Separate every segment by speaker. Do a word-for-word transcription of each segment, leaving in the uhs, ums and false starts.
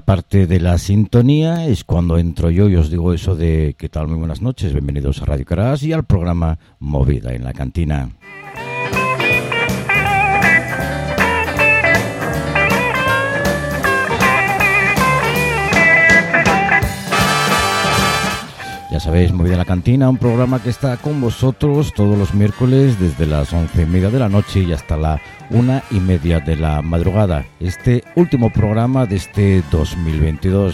Speaker 1: parte de la sintonía es cuando entro yo y os digo eso de ¿qué tal? Muy buenas noches, bienvenidos a Radio Carás y al programa Movida en la Cantina. Ya sabéis, Movida en la Cantina, un programa que está con vosotros todos los miércoles desde las once y media de la noche y hasta la una y media de la madrugada. Este último programa de este dos mil veintidós.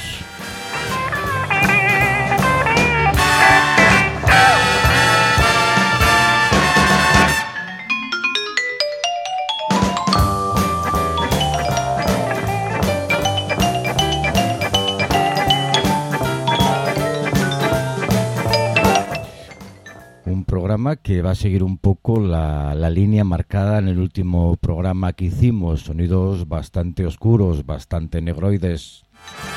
Speaker 1: Que va a seguir un poco la, la línea marcada en el último programa que hicimos, sonidos bastante oscuros, bastante negroides.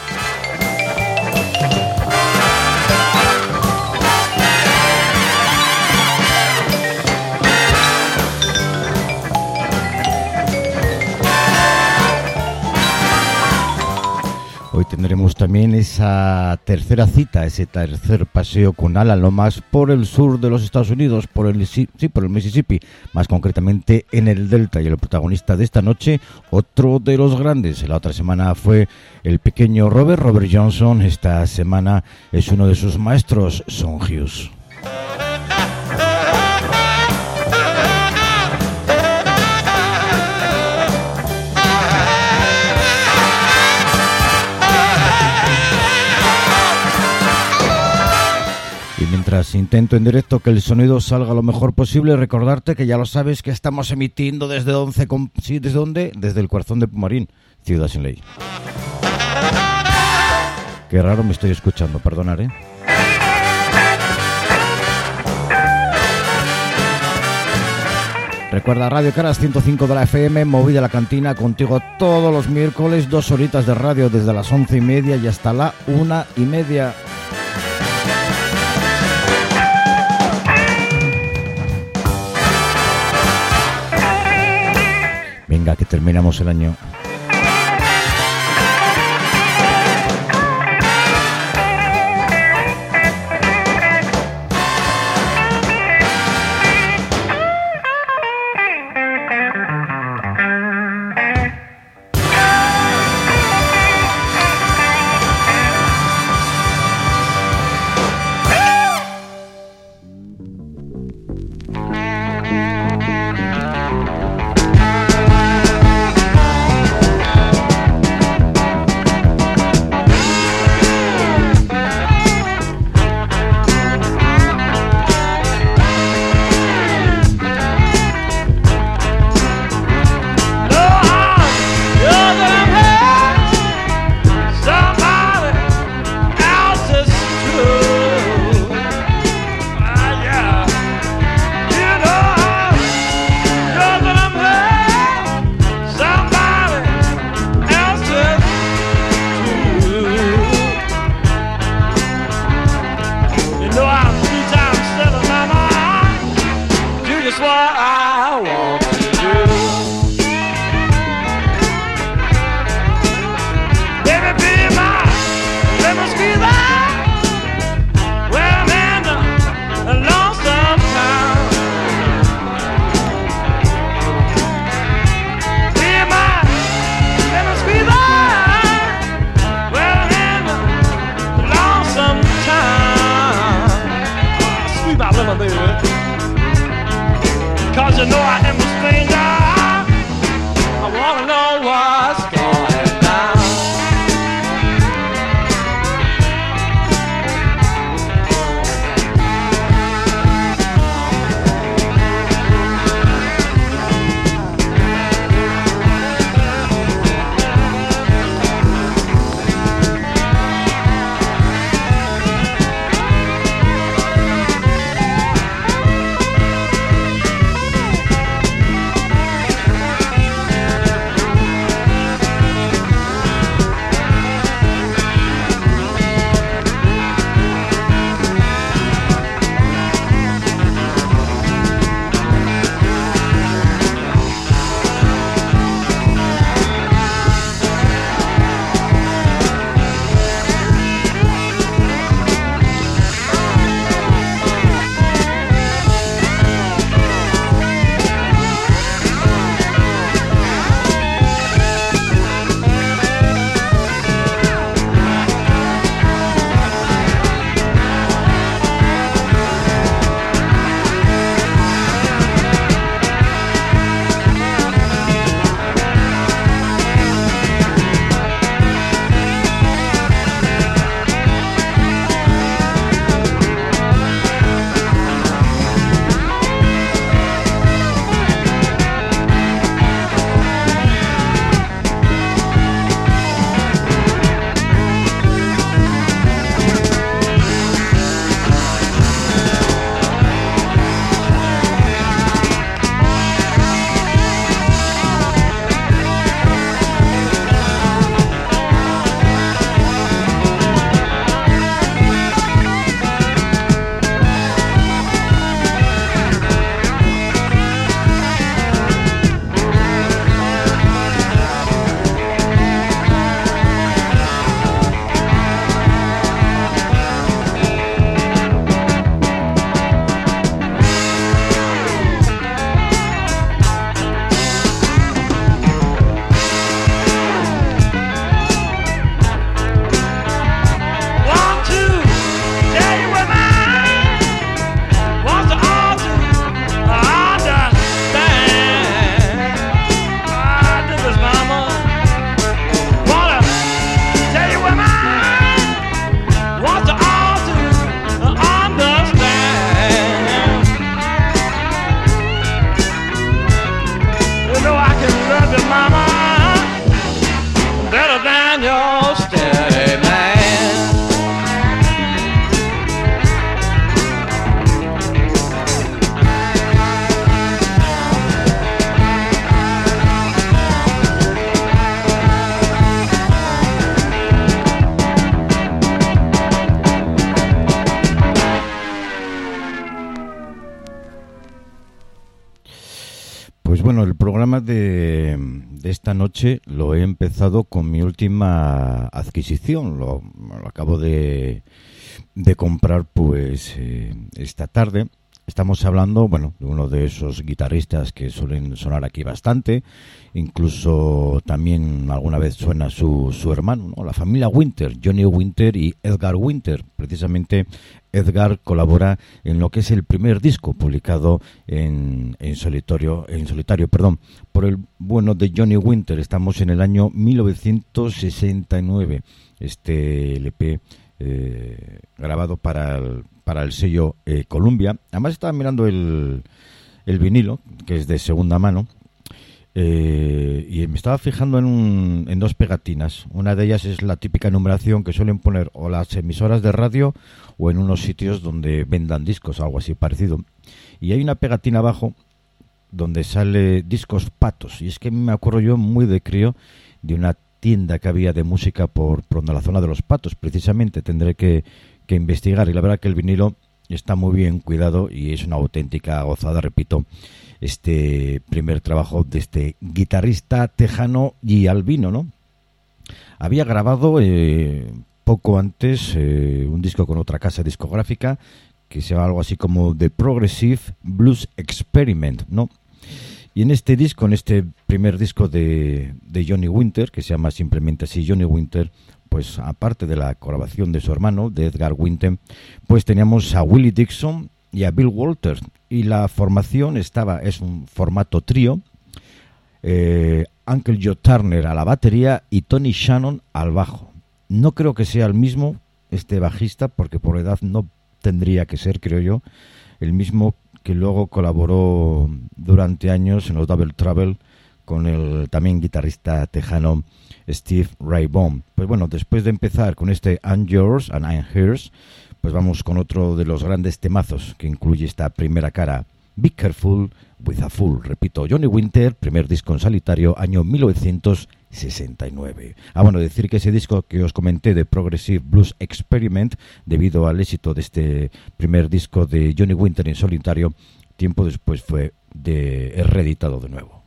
Speaker 1: Hoy tendremos también esa tercera cita, ese tercer paseo con Alan Lomax por el sur de los Estados Unidos, por el, sí, por el Mississippi, más concretamente en el Delta. Y el protagonista de esta noche, otro de los grandes. La otra semana fue el pequeño Robert, Robert Johnson. Esta semana es uno de sus maestros, Son Hughes. Mientras intento en directo que el sonido salga lo mejor posible, recordarte que ya lo sabes que estamos emitiendo desde once, sí, ¿desde dónde? Desde el corazón de Pumarín, Ciudad Sin Ley. Qué raro me estoy escuchando, perdonad, ¿eh? Recuerda Radio Caras ciento cinco de la F M, Movida la Cantina, contigo todos los miércoles, dos horitas de radio desde las once y media y hasta la una y media. Venga, que terminamos el año. bueno, el programa de, de esta noche lo he empezado con mi última adquisición. Lo, lo acabo de, de comprar pues eh, esta tarde. Estamos hablando, bueno, de uno de esos guitarristas que suelen sonar aquí bastante. Incluso también alguna vez suena su, su hermano, ¿no? La familia Winter, Johnny Winter y Edgar Winter. Precisamente Edgar colabora en lo que es el primer disco publicado en, en solitario, en solitario, perdón, por el bueno de Johnny Winter. Estamos en el año mil novecientos sesenta y nueve. Este L P eh, grabado para el para el sello eh, Columbia. Además estaba mirando el, el vinilo, que es de segunda mano, eh, y me estaba fijando en, un, en dos pegatinas. Una de ellas es la típica numeración que suelen poner o las emisoras de radio o en unos sitios donde vendan discos, algo así parecido. Y hay una pegatina abajo donde sale Discos Patos, y es que me acuerdo yo muy de crío de una tienda que había de música por, por la zona de los Patos, precisamente. Tendré que que investigar, y la verdad que el vinilo está muy bien cuidado y es una auténtica gozada, repito, este primer trabajo de este guitarrista tejano y albino, ¿no? Había grabado eh, poco antes eh, un disco con otra casa discográfica que se llama algo así como The Progressive Blues Experiment, ¿no? Y en este disco, en este primer disco de, de Johnny Winter, que se llama simplemente así Johnny Winter, pues aparte de la colaboración de su hermano, de Edgar Winter, pues teníamos a Willie Dixon y a Bill Walters. Y la formación estaba, es un formato trío, eh, Uncle Joe Turner a la batería y Tony Shannon al bajo. No creo que sea el mismo, este bajista, porque por edad no tendría que ser, creo yo, el mismo que luego colaboró durante años en los Double Trouble con el también guitarrista tejano Steve Ray Vaughan. Pues bueno, después de empezar con este I'm Yours and I'm Hers, pues vamos con otro de los grandes temazos que incluye esta primera cara, Be Careful with a Fool. Repito, Johnny Winter, primer disco en solitario, año mil novecientos sesenta y nueve. Ah, bueno, decir que ese disco que os comenté de Progressive Blues Experiment, debido al éxito de este primer disco de Johnny Winter en solitario, tiempo después fue de, reeditado de nuevo.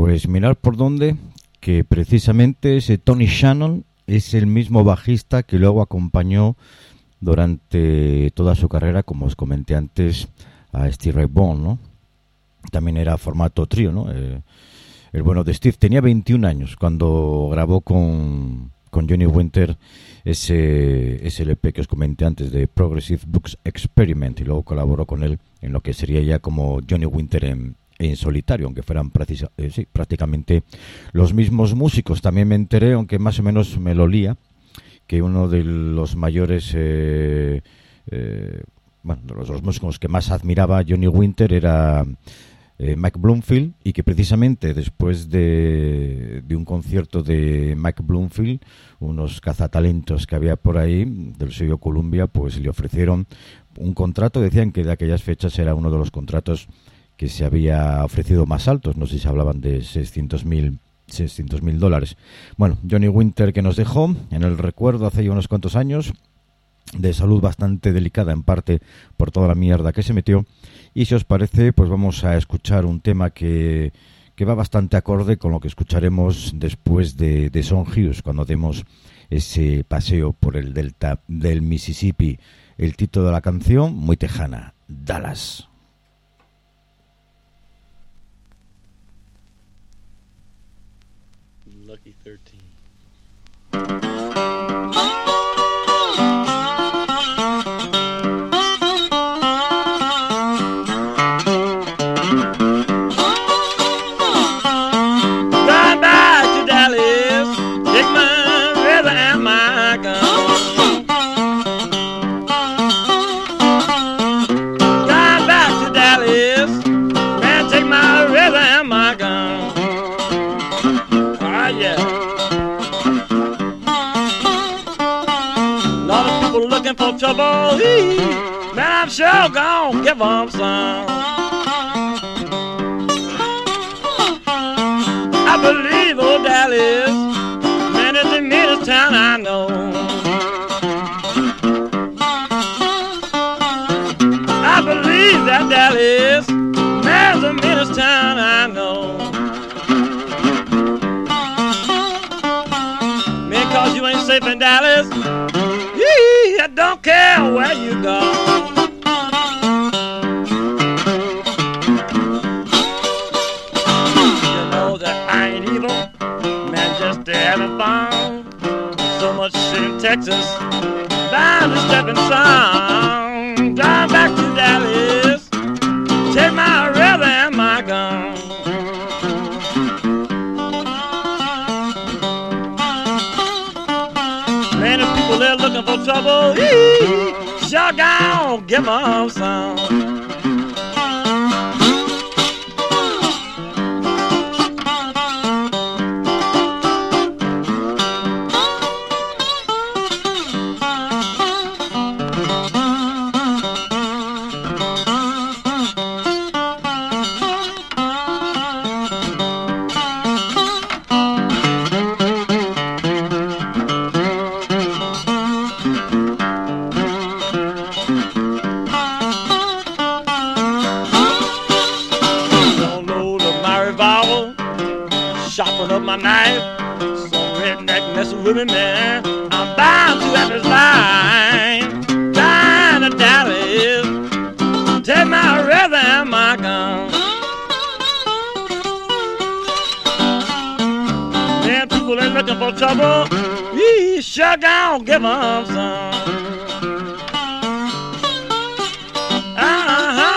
Speaker 1: Pues mirar por dónde, que precisamente ese Tony Shannon es el mismo bajista que luego acompañó durante toda su carrera, como os comenté antes, a Steve Ray Vaughan, ¿no? También era formato trío, ¿no? Eh, el bueno de Steve tenía veintiún años cuando grabó con, con Johnny Winter ese, ese L P que os comenté antes de Progressive Books Experiment, y luego colaboró con él en lo que sería ya como Johnny Winter en, en solitario, aunque fueran práctica, eh, sí, prácticamente los mismos músicos. También me enteré, aunque más o menos me lo lía, que uno de los mayores eh, eh, bueno, de los, los músicos que más admiraba Johnny Winter era eh, Mike Bloomfield, y que precisamente después de, de un concierto de Mike Bloomfield, unos cazatalentos que había por ahí del sello Columbia, pues le ofrecieron un contrato. Decían que de aquellas fechas era uno de los contratos que se había ofrecido más altos, no sé si hablaban de seiscientos mil dólares. Bueno, Johnny Winter, que nos dejó en el recuerdo hace ya unos cuantos años, de salud bastante delicada, en parte por toda la mierda que se metió. Y si os parece, pues vamos a escuchar un tema que, que va bastante acorde con lo que escucharemos después de, de Son Hughes, cuando demos ese paseo por el delta del Mississippi. El título de la canción, muy tejana, Dallas.
Speaker 2: Lucky thirteen. Ride back to Dallas, take my river and my gun. Ride back to Dallas, man, take my river and my gun. Yeah. A lot of people looking for trouble. Man, I'm sure gonna give them some. I believe old Dallas, man, is the meanest town I know. I believe that Dallas, man, is the meanest town I know. Cause you ain't safe in Dallas, yee, I don't care where you go. You know that I ain't evil, man, just having fun. So much shit in Texas, bound to step in some. Drive back to Dallas, take my river and my gun. Many people there looking for trouble. Eee, sure gone, give them some. My knife, some redneck messing with me, man. I'm bound to have his line. Down to Dallas, take my river and my gun. Man, people ain't looking for trouble. He sure gonna give them some. Uh-huh.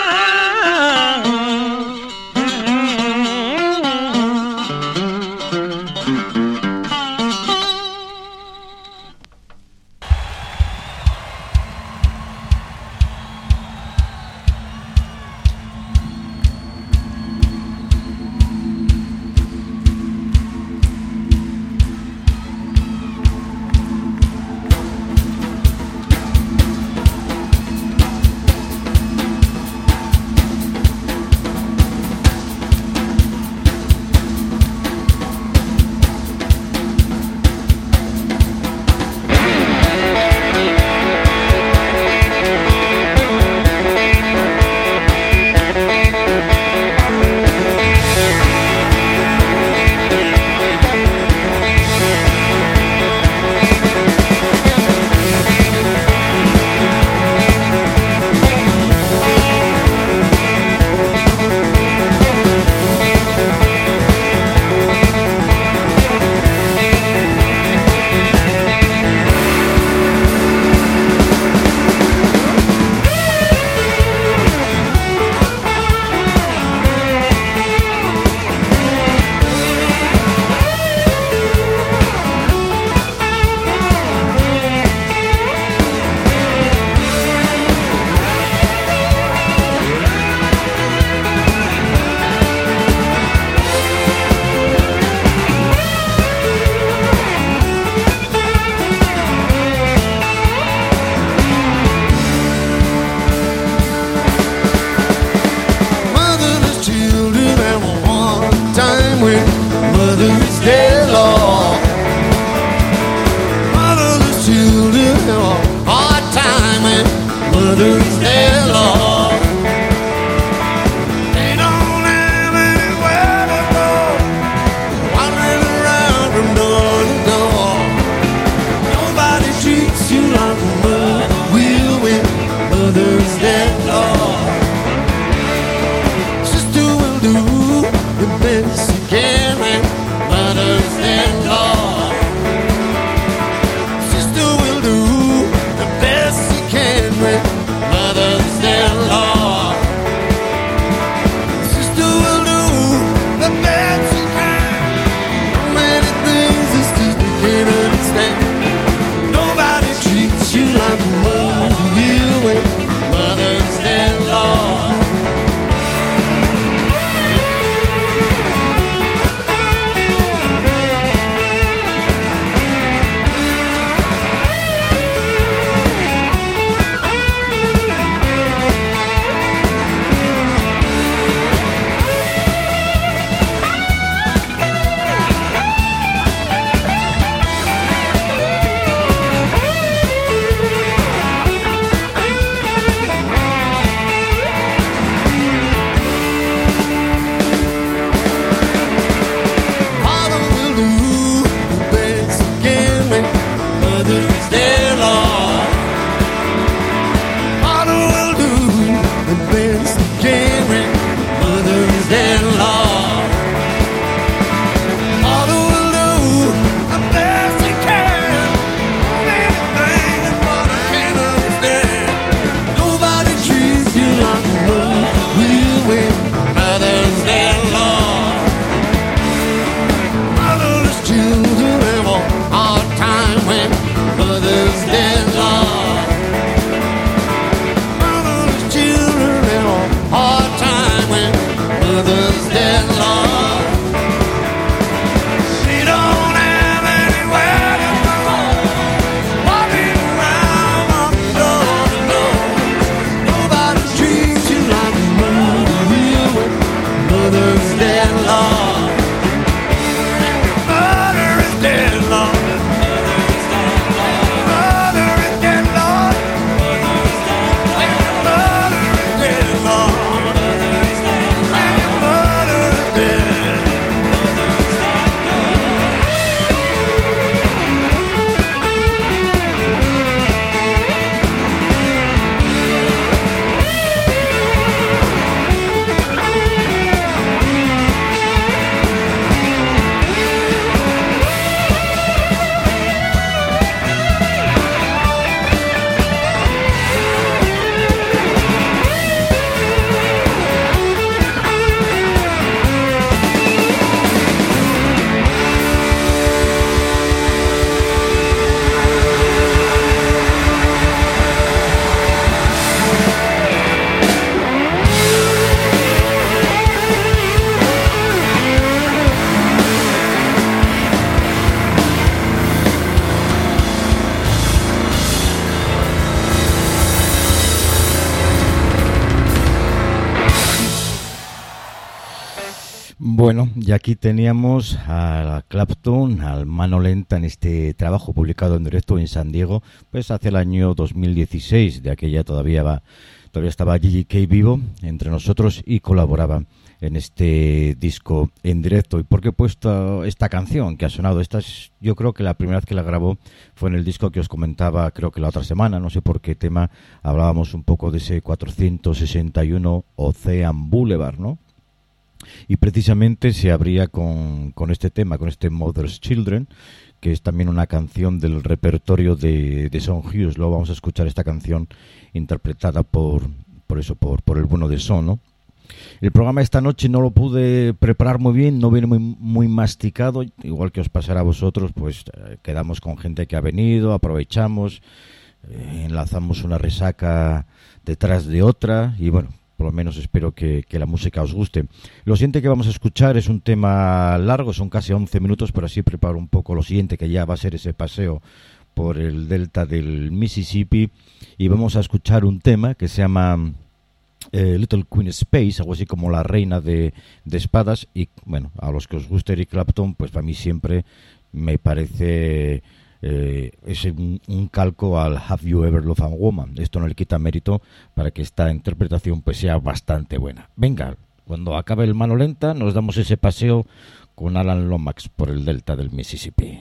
Speaker 3: dead law. All the will do the best they can. Anything but I can't understand. Nobody treats you like the world will win. Mother's dead law. Motherless children have a hard time when mother's dead law. Mother's dead law. She don't have anywhere to go. Walking around on the door to door. Nobody treats you like a mother will. Mother's dead law. Mother is dead law. Mother is dead law. Mother is dead law.
Speaker 1: Bueno, y aquí teníamos a Clapton, al Mano Lenta, en este trabajo publicado en directo en San Diego, pues hacia el año dos mil dieciséis. De aquella todavía va, todavía estaba G G K vivo entre nosotros y colaboraba en este disco en directo. ¿Y por qué he puesto esta canción que ha sonado? Esta es, yo creo que la primera vez que la grabó fue en el disco que os comentaba, creo que la otra semana, no sé por qué tema, hablábamos un poco de ese cuatrocientos sesenta y uno Ocean Boulevard, ¿no? Y precisamente se abría con, con este tema, con este Mother's Children, que es también una canción del repertorio de, de Son Hughes. Luego vamos a escuchar esta canción interpretada por, por eso, por, por el bueno de Son, ¿no? El programa esta noche no lo pude preparar muy bien, no viene muy, muy masticado, igual que os pasará a vosotros, pues eh, quedamos con gente que ha venido, aprovechamos, eh, enlazamos una resaca detrás de otra y bueno, por lo menos espero que, que la música os guste. Lo siguiente que vamos a escuchar es un tema largo, son casi once minutos, pero así preparo un poco lo siguiente, que ya va a ser ese paseo por el delta del Mississippi, y vamos a escuchar un tema que se llama eh, Little Queen Space, algo así como la reina de, de espadas, y bueno, a los que os guste Eric Clapton, pues para mí siempre me parece... Eh, es un, un calco al Have You Ever Loved a Woman. Esto no le quita mérito para que esta interpretación pues sea bastante buena. Venga, cuando acabe el Mano Lenta nos damos ese paseo con Alan Lomax por el delta del Mississippi.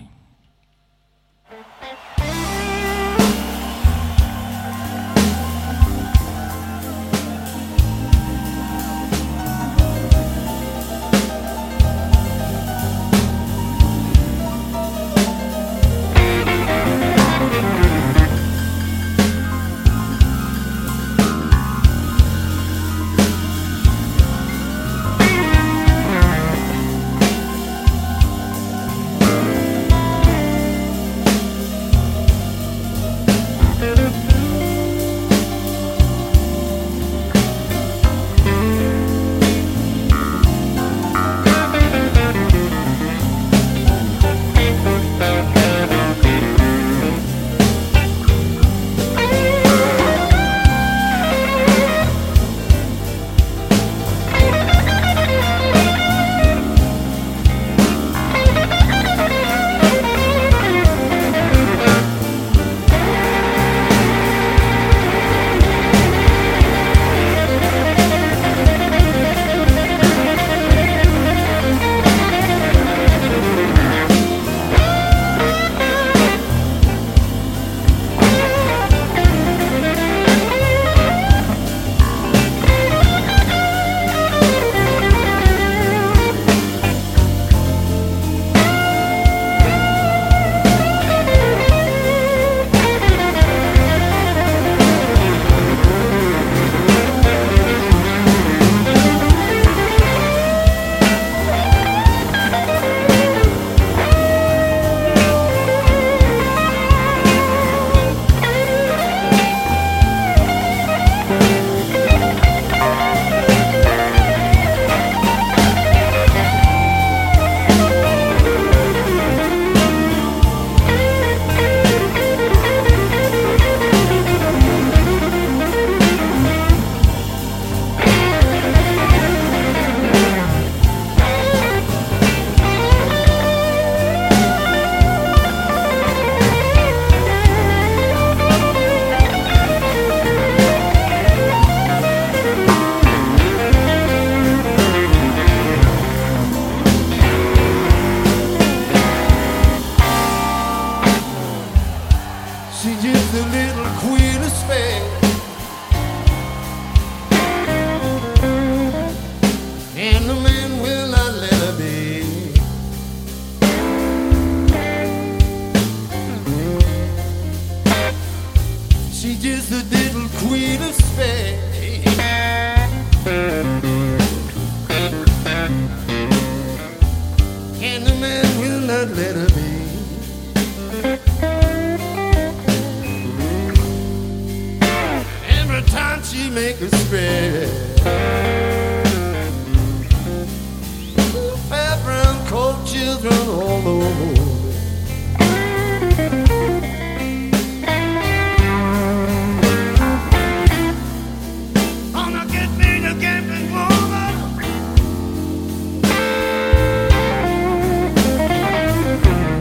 Speaker 3: will not let her be. She's just a little queen of Spain. And the man will not let her be. Every time she make a spread, fair brown coat children all over. Gonna get me the gambling woman.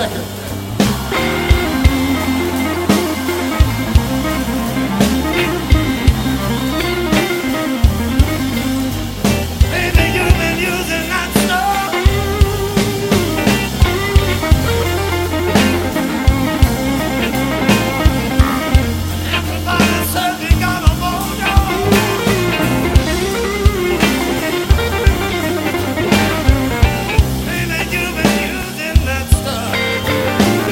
Speaker 3: record. Maybe you've been using that stuff. Everybody says you got a mojo. Maybe you've been using that stuff.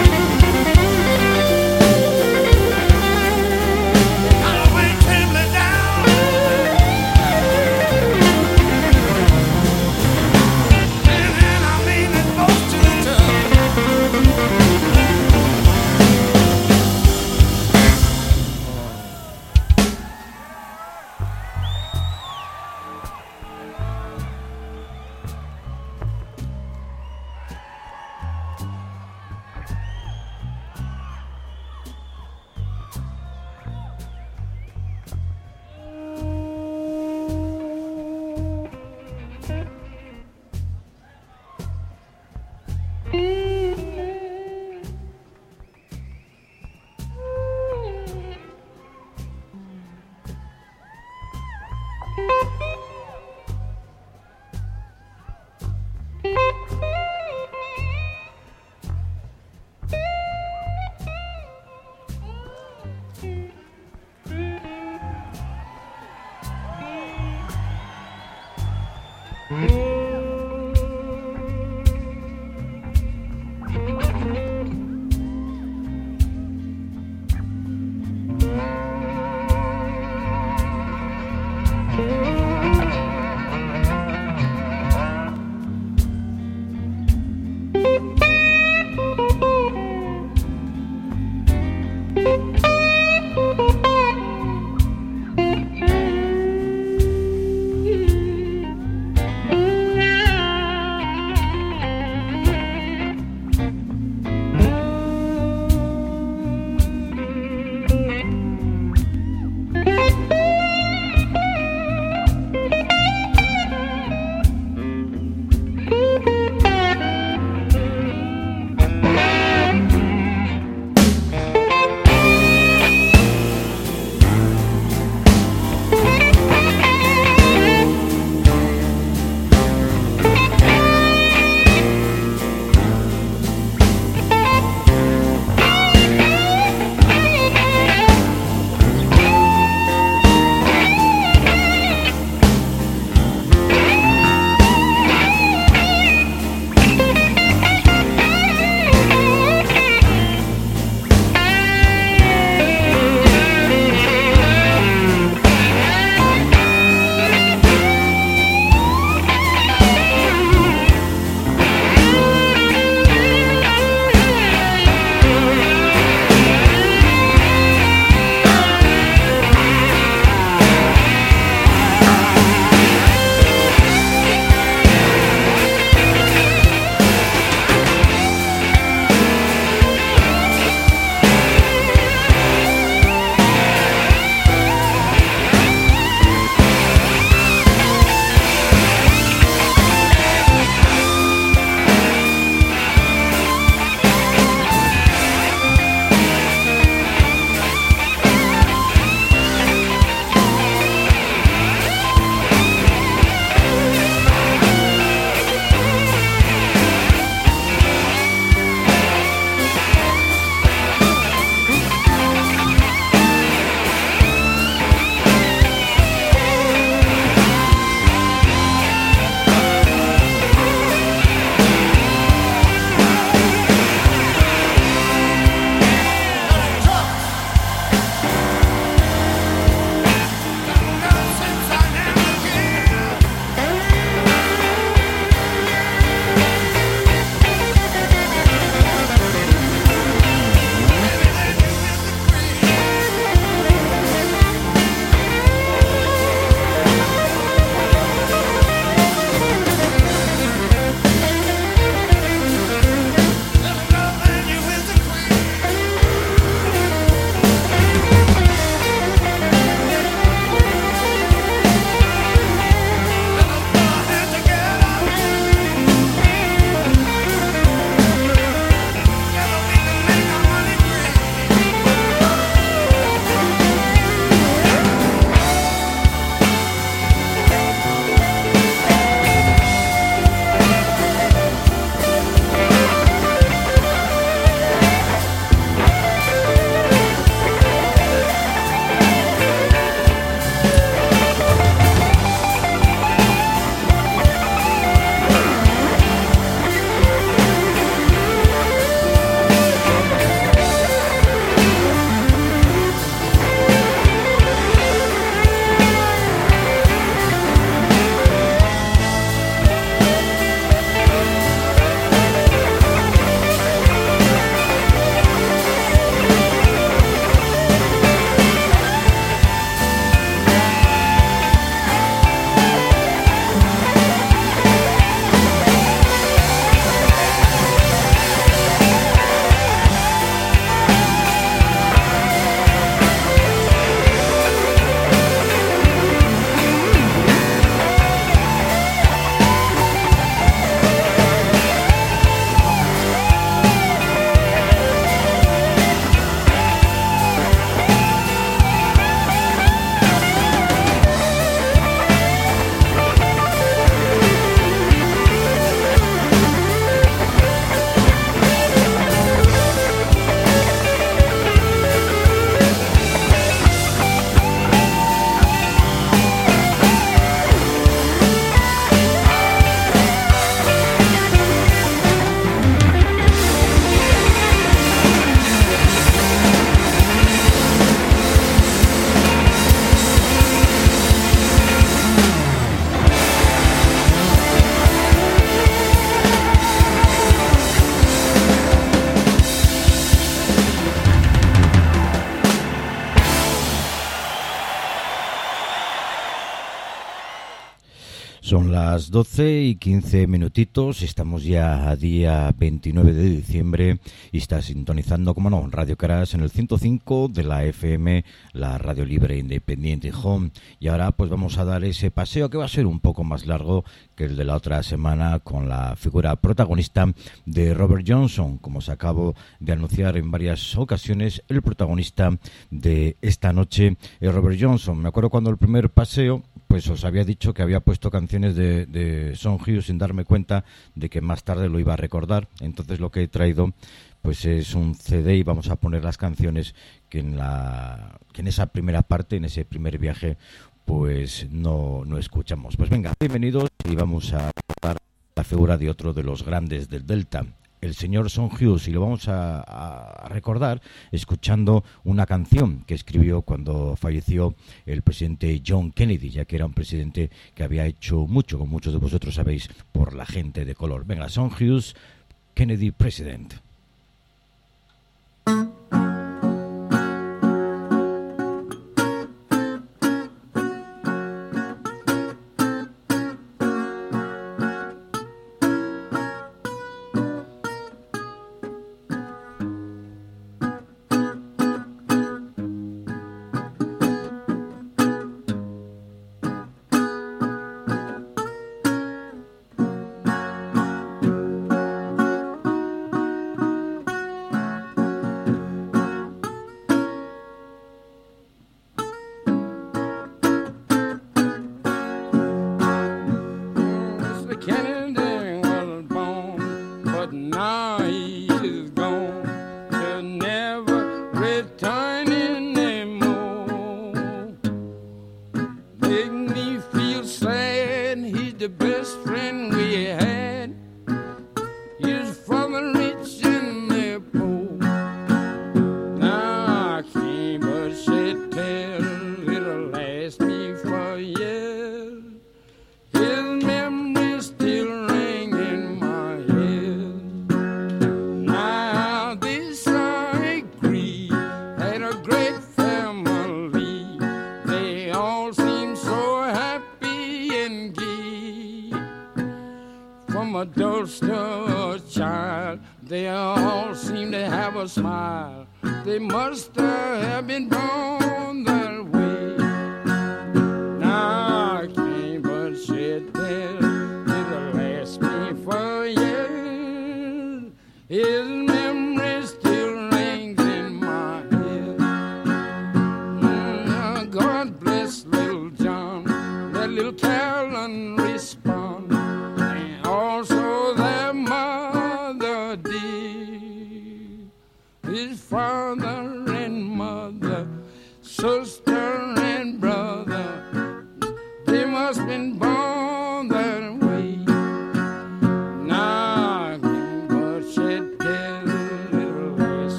Speaker 1: Las doce y quince minutitos, estamos ya a día veintinueve de diciembre y está sintonizando, como no, Radio Caras en el ciento cinco de la F M, la radio libre independiente Home. Y ahora pues vamos a dar ese paseo que va a ser un poco más largo que el de la otra semana, con la figura protagonista de Robert Johnson, como se acabó de anunciar en varias ocasiones. El protagonista de esta noche es Robert Johnson. Me acuerdo cuando el primer paseo pues os había dicho que había puesto canciones de, de Son Hughes sin darme cuenta de que más tarde lo iba a recordar. Entonces lo que he traído pues es un C D y vamos a poner las canciones que en la que en esa primera parte, en ese primer viaje, pues no, no escuchamos. Pues venga, bienvenidos y vamos a recordar la figura de otro de los grandes del Delta, el señor Son Hughes, y lo vamos a, a recordar escuchando una canción que escribió cuando falleció el presidente John Kennedy, ya que era un presidente que había hecho mucho, como muchos de vosotros sabéis, por la gente de color. Venga, Son Hughes, Kennedy President.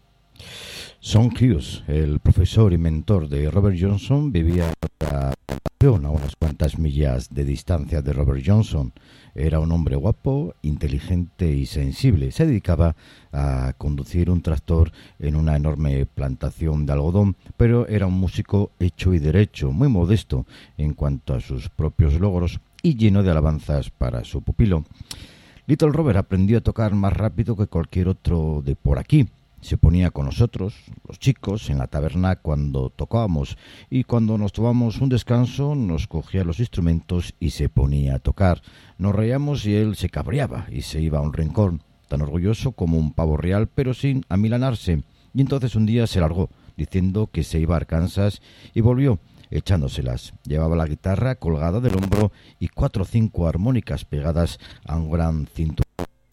Speaker 1: Son Hughes, el profesor y mentor de Robert Johnson, vivía en la a unas cuantas millas de distancia de Robert Johnson. Era un hombre guapo, inteligente y sensible. Se dedicaba a conducir un tractor en una enorme plantación de algodón, pero era un músico hecho y derecho, muy modesto en cuanto a sus propios logros y lleno de alabanzas para su pupilo. Little Robert aprendió a tocar más rápido que cualquier otro de por aquí. Se ponía con nosotros, los chicos, en la taberna cuando tocábamos, y cuando nos tomábamos un descanso nos cogía los instrumentos y se ponía a tocar. Nos reíamos y él se cabreaba y se iba a un rincón, tan orgulloso como un pavo real, pero sin amilanarse. Y entonces un día se largó, diciendo que se iba a Arkansas, y volvió, echándoselas. Llevaba la guitarra colgada del hombro y cuatro o cinco armónicas pegadas a un gran cinturón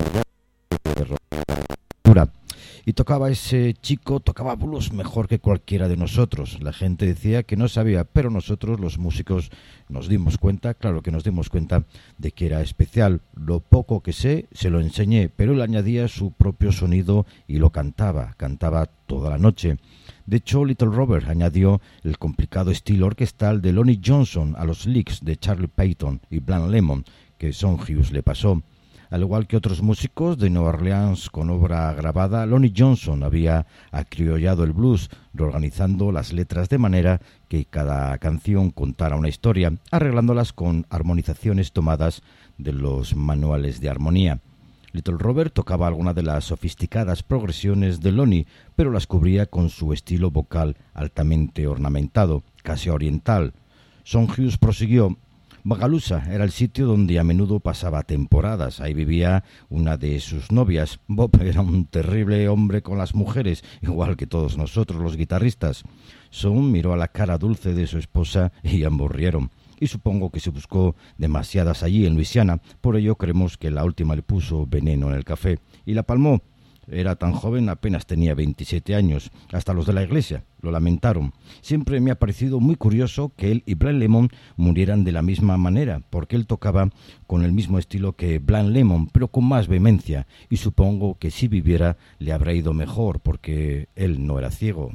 Speaker 1: de rotura. Y tocaba ese chico, tocaba blues mejor que cualquiera de nosotros. La gente decía que no sabía, pero nosotros los músicos nos dimos cuenta, claro que nos dimos cuenta de que era especial. Lo poco que sé se lo enseñé, pero él añadía su propio sonido y lo cantaba, cantaba toda la noche. De hecho, Little Robert añadió el complicado estilo orquestal de Lonnie Johnson a los licks de Charlie Payton y Bland Lemon, que Son Hughes le pasó. Al igual que otros músicos de Nueva Orleans con obra grabada, Lonnie Johnson había acriollado el blues, reorganizando las letras de manera que cada canción contara una historia, arreglándolas con armonizaciones tomadas de los manuales de armonía. Little Robert tocaba algunas de las sofisticadas progresiones de Lonnie, pero las cubría con su estilo vocal altamente ornamentado, casi oriental. Son Hughes prosiguió: Bogalusa era el sitio donde a menudo pasaba temporadas. Ahí vivía una de sus novias. Bob era un terrible hombre con las mujeres, igual que todos nosotros los guitarristas. Son miró a la cara dulce de su esposa y ambos rieron. Y supongo que se buscó demasiadas allí en Luisiana, por ello creemos que la última le puso veneno en el café y la palmó. Era tan joven, apenas tenía veintisiete años. Hasta los de la iglesia lo lamentaron. Siempre me ha parecido muy curioso que él y Bland Lemon murieran de la misma manera, porque él tocaba con el mismo estilo que Bland Lemon, pero con más vehemencia, y supongo que si viviera le habrá ido mejor, porque él no era ciego.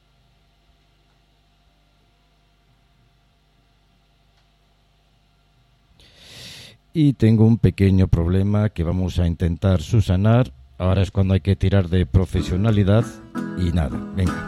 Speaker 1: Y tengo un pequeño problema que vamos a intentar subsanar. Ahora es cuando hay que tirar de profesionalidad y nada, venga.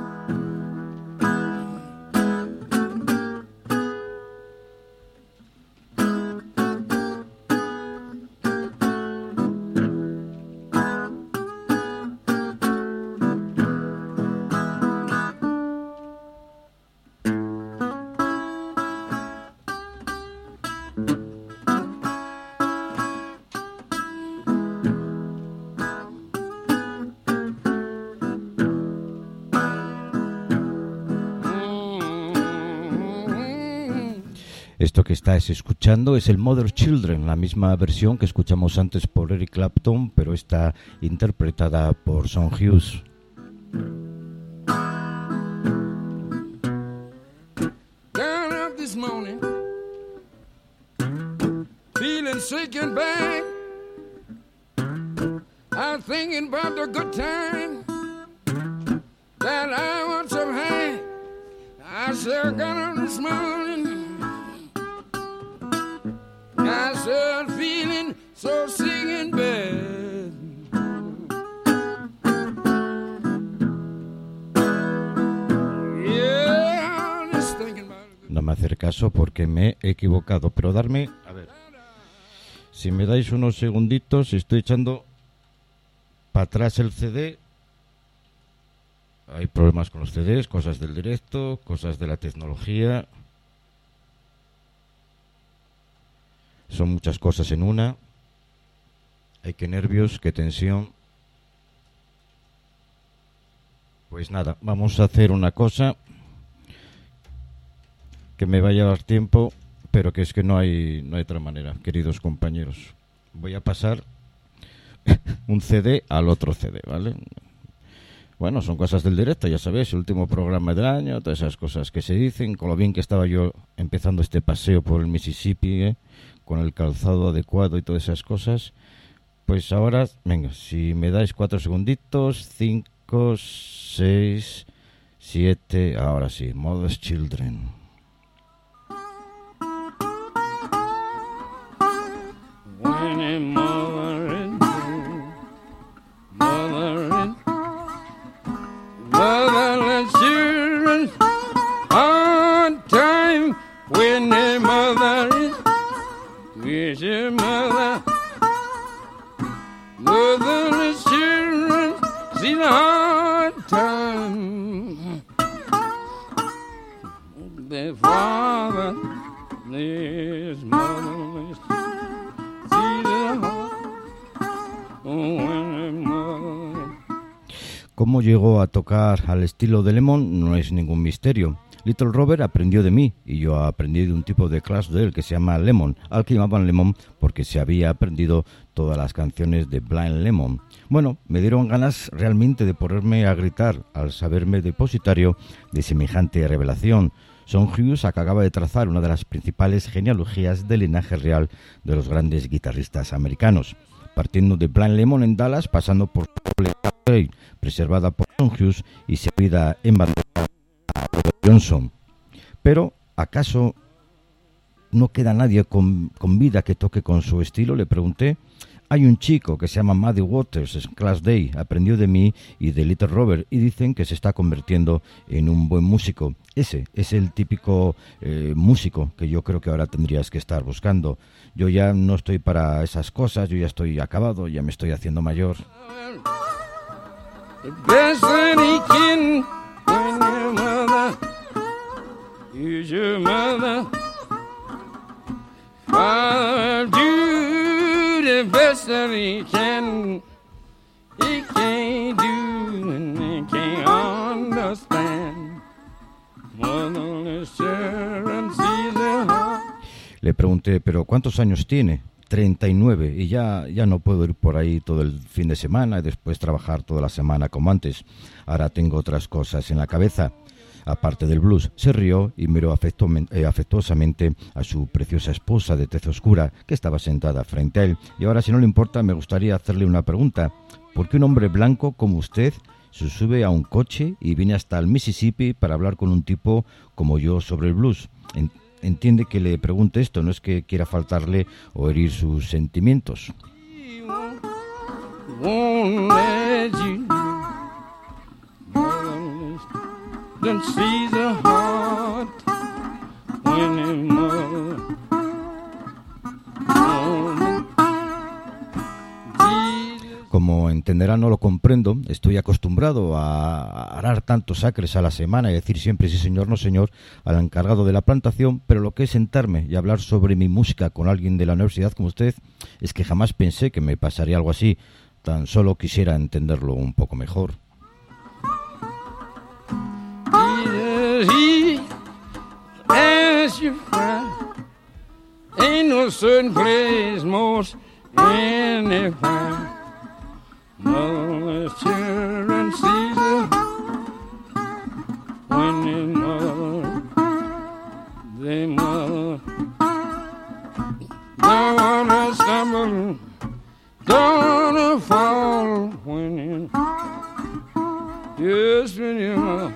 Speaker 1: Esto que estáis escuchando es el Mother Children, la misma versión que escuchamos antes por Eric Clapton, pero está interpretada por Son Hughes.
Speaker 3: Down up this morning, feeling sick and bad. I'm thinking about the good time that I once have had. I said, got up this morning, I said, feeling so sick and bad. Yeah, I'm just thinking about it.
Speaker 1: No me hacer caso porque me he equivocado, pero darme, a ver, si me dais unos segunditos, estoy echando para atrás el C D. Hay problemas con los C Ds, cosas del directo, cosas de la tecnología. Son muchas cosas en una. Ay, qué nervios, qué tensión. Pues nada, vamos a hacer una cosa que me va a llevar tiempo, pero que es que no hay, no hay otra manera, queridos compañeros. Voy a pasar un C D al otro C D, ¿vale? Bueno, son cosas del directo, ya sabéis, el último programa del año, todas esas cosas que se dicen, con lo bien que estaba yo empezando este paseo por el Mississippi, ¿eh? Con el calzado adecuado y todas esas cosas. Pues ahora, venga, si me dais cuatro segunditos, cinco, seis, siete, ahora sí, Mother's Children.
Speaker 3: when their mother is with your mother. Motherless children see the hard time. Their father is motherless. See the hard when their mother.
Speaker 1: Cómo llegó a tocar al estilo de Lemon no es ningún misterio. Little Robert aprendió de mí y yo aprendí de un tipo de Clarksdale que se llama Lemon, al que llamaban Lemon porque se había aprendido todas las canciones de Blind Lemon. Bueno, me dieron ganas realmente de ponerme a gritar al saberme depositario de semejante revelación. Son Hughes acababa de trazar una de las principales genealogías del linaje real de los grandes guitarristas americanos, partiendo de Blind Lemon en Dallas, pasando por Ray, preservada por Son Hughes y servida en bandera a Robert Johnson. Pero, ¿acaso no queda nadie con, con vida que toque con su estilo? Le pregunté. Hay un chico que se llama Muddy Waters, es Class Day, aprendió de mí y de Little Robert y dicen que se está convirtiendo en un buen músico. Ese es el típico eh, músico que yo creo que ahora tendrías que estar buscando. Yo ya no estoy para esas cosas, yo ya estoy acabado, ya me estoy haciendo mayor.
Speaker 3: The best that he can when your mother is your mother. Father do the best that he can. He can't do and he can't understand. Motherless children sees the heart.
Speaker 1: Le pregunté, ¿pero cuántos años tiene? treinta y nueve, y ya, ya no puedo ir por ahí todo el fin de semana y después trabajar toda la semana como antes. Ahora tengo otras cosas en la cabeza, aparte del blues. Se rió y miró afecto, eh, afectuosamente a su preciosa esposa de tez oscura, que estaba sentada frente a él. Y ahora, si no le importa, me gustaría hacerle una pregunta. ¿Por qué un hombre blanco como usted se sube a un coche y viene hasta el Mississippi para hablar con un tipo como yo sobre el blues? En Entiende que le pregunte esto, no es que quiera faltarle o herir sus sentimientos.
Speaker 3: Won't let you don't see the heart when it mother.
Speaker 1: Como entenderá, no lo comprendo. Estoy acostumbrado a arar tantos acres a la semana y decir siempre sí señor, no señor al encargado de la plantación, pero lo que es sentarme y hablar sobre mi música con alguien de la universidad como usted es que jamás pensé que me pasaría algo así. Tan solo quisiera entenderlo un poco mejor.
Speaker 3: He, as you find, ain't no certain place most anytime. Motherless children see the when they mother, they mother. Don't wanna stumble, don't wanna fall when you just when you mother.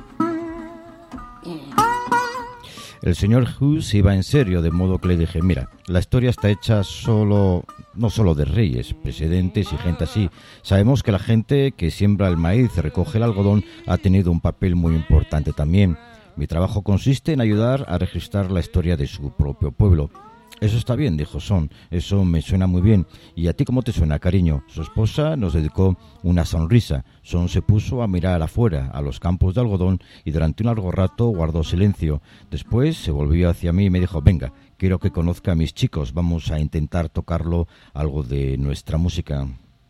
Speaker 1: El señor Hughes iba en serio, de modo que le dije, mira, la historia está hecha solo, no solo de reyes, presidentes y gente así. Sabemos que la gente que siembra el maíz, recoge el algodón, ha tenido un papel muy importante también. Mi trabajo consiste en ayudar a registrar la historia de su propio pueblo. Eso está bien, dijo Son, eso me suena muy bien. ¿Y a ti cómo te suena, cariño? Su esposa nos dedicó una sonrisa. Son se puso a mirar afuera, a los campos de algodón, y durante un largo rato guardó silencio. Después se volvió hacia mí y me dijo, venga, quiero que conozca a mis chicos, vamos a intentar tocarlo algo de nuestra música.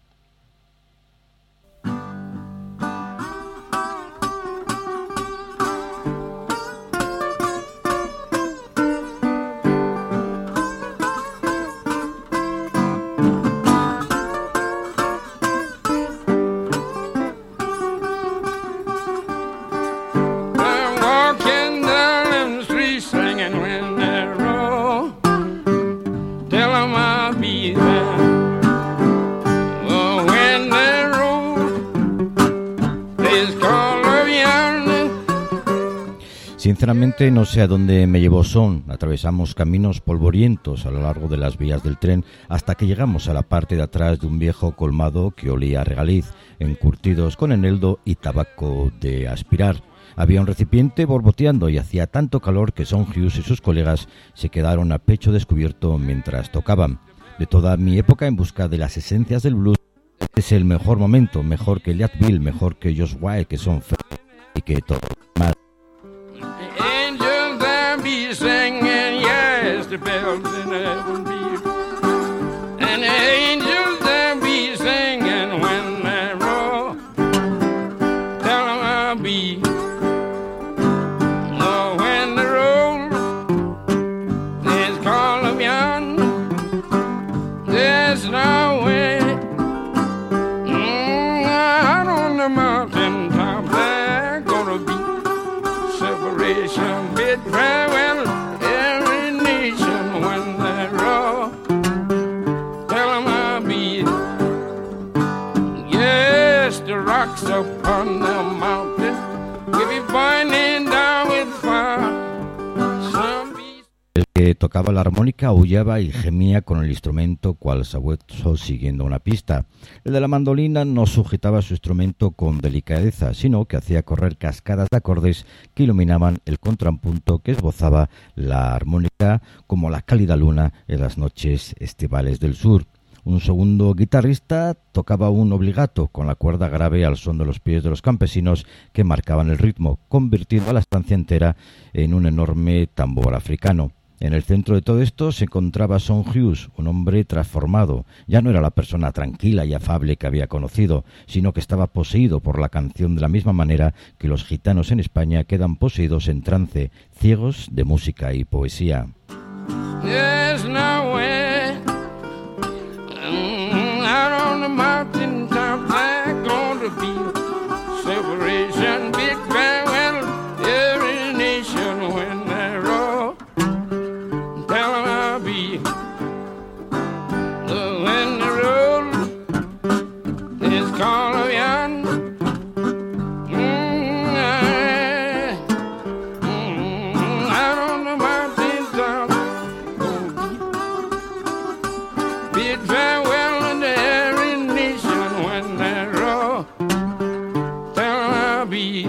Speaker 1: Sinceramente no sé a dónde me llevó Son. Atravesamos caminos polvorientos a lo largo de las vías del tren hasta que llegamos a la parte de atrás de un viejo colmado que olía a regaliz, encurtidos con eneldo y tabaco de aspirar. Había un recipiente borboteando y hacía tanto calor que Son Hughes y sus colegas se quedaron a pecho descubierto mientras tocaban. De toda mi época en busca de las esencias del blues, este es el mejor momento, mejor que Elliott Bill, mejor que Josh White, que Son Ferry y que todo más.
Speaker 3: Angels there be singing, yes, the bells in heaven be. And the angels there be singing when they roll. Tell them I'll be. Oh, when they roll, there's call of yon. There's no way. Mm, out on the mountain top, they're gonna be. Separation between well, every nation when they roll. Tell them I'll be. Yes, the rocks upon the mountain will be burning down with fire. Some be...
Speaker 1: El que tocaba la armónica aullaba y gemía con el instrumento cual sabueso siguiendo una pista. El de la mandolina no sujetaba su instrumento con delicadeza, sino que hacía correr cascadas de acordes que iluminaban el contrapunto que esbozaba la armónica como la cálida luna en las noches estivales del sur. Un segundo guitarrista tocaba un obligato con la cuerda grave al son de los pies de los campesinos que marcaban el ritmo, convirtiendo a la estancia entera en un enorme tambor africano. En el centro de todo esto se encontraba Son Hughes, un hombre transformado. Ya no era la persona tranquila y afable que había conocido, sino que estaba poseído por la canción de la misma manera que los gitanos en España quedan poseídos en trance, ciegos de música y poesía.
Speaker 3: There's no way. Mm, out on the mountain top, there's gonna be separation between well, every nation when they roll. Tell them I'll be. The when they roll, there's call of yon. Mm, I, mm, out on the mountain top. Bid farewell to every nation when they roll. Tell them I'll be.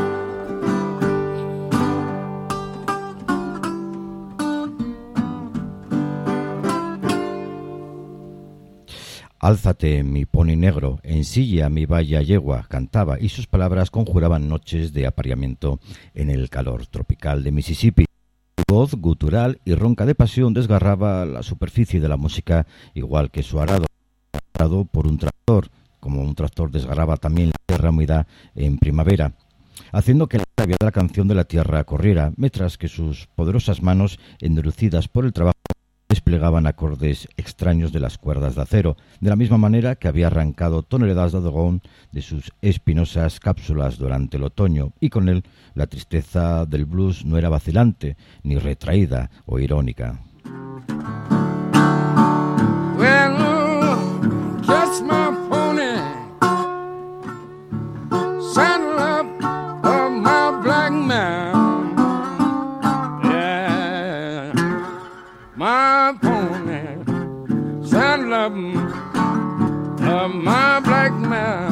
Speaker 1: Álzate, mi pony negro, ensilla mi bella yegua, cantaba, y sus palabras conjuraban noches de apareamiento en el calor tropical de Mississippi. Su voz gutural y ronca de pasión desgarraba la superficie de la música, igual que su arado, arado por un tractor, como un tractor desgarraba también la tierra humedad en primavera, haciendo que la savia de la canción de la tierra corriera, mientras que sus poderosas manos, endurecidas por el trabajo, desplegaban acordes extraños de las cuerdas de acero, de la misma manera que había arrancado toneladas de algodón de sus espinosas cápsulas durante el otoño, y con él la tristeza del blues no era vacilante, ni retraída o irónica.
Speaker 3: Well, catch my pony, saddle up on my black mare. Yeah, my pony, saddle up on my black mare.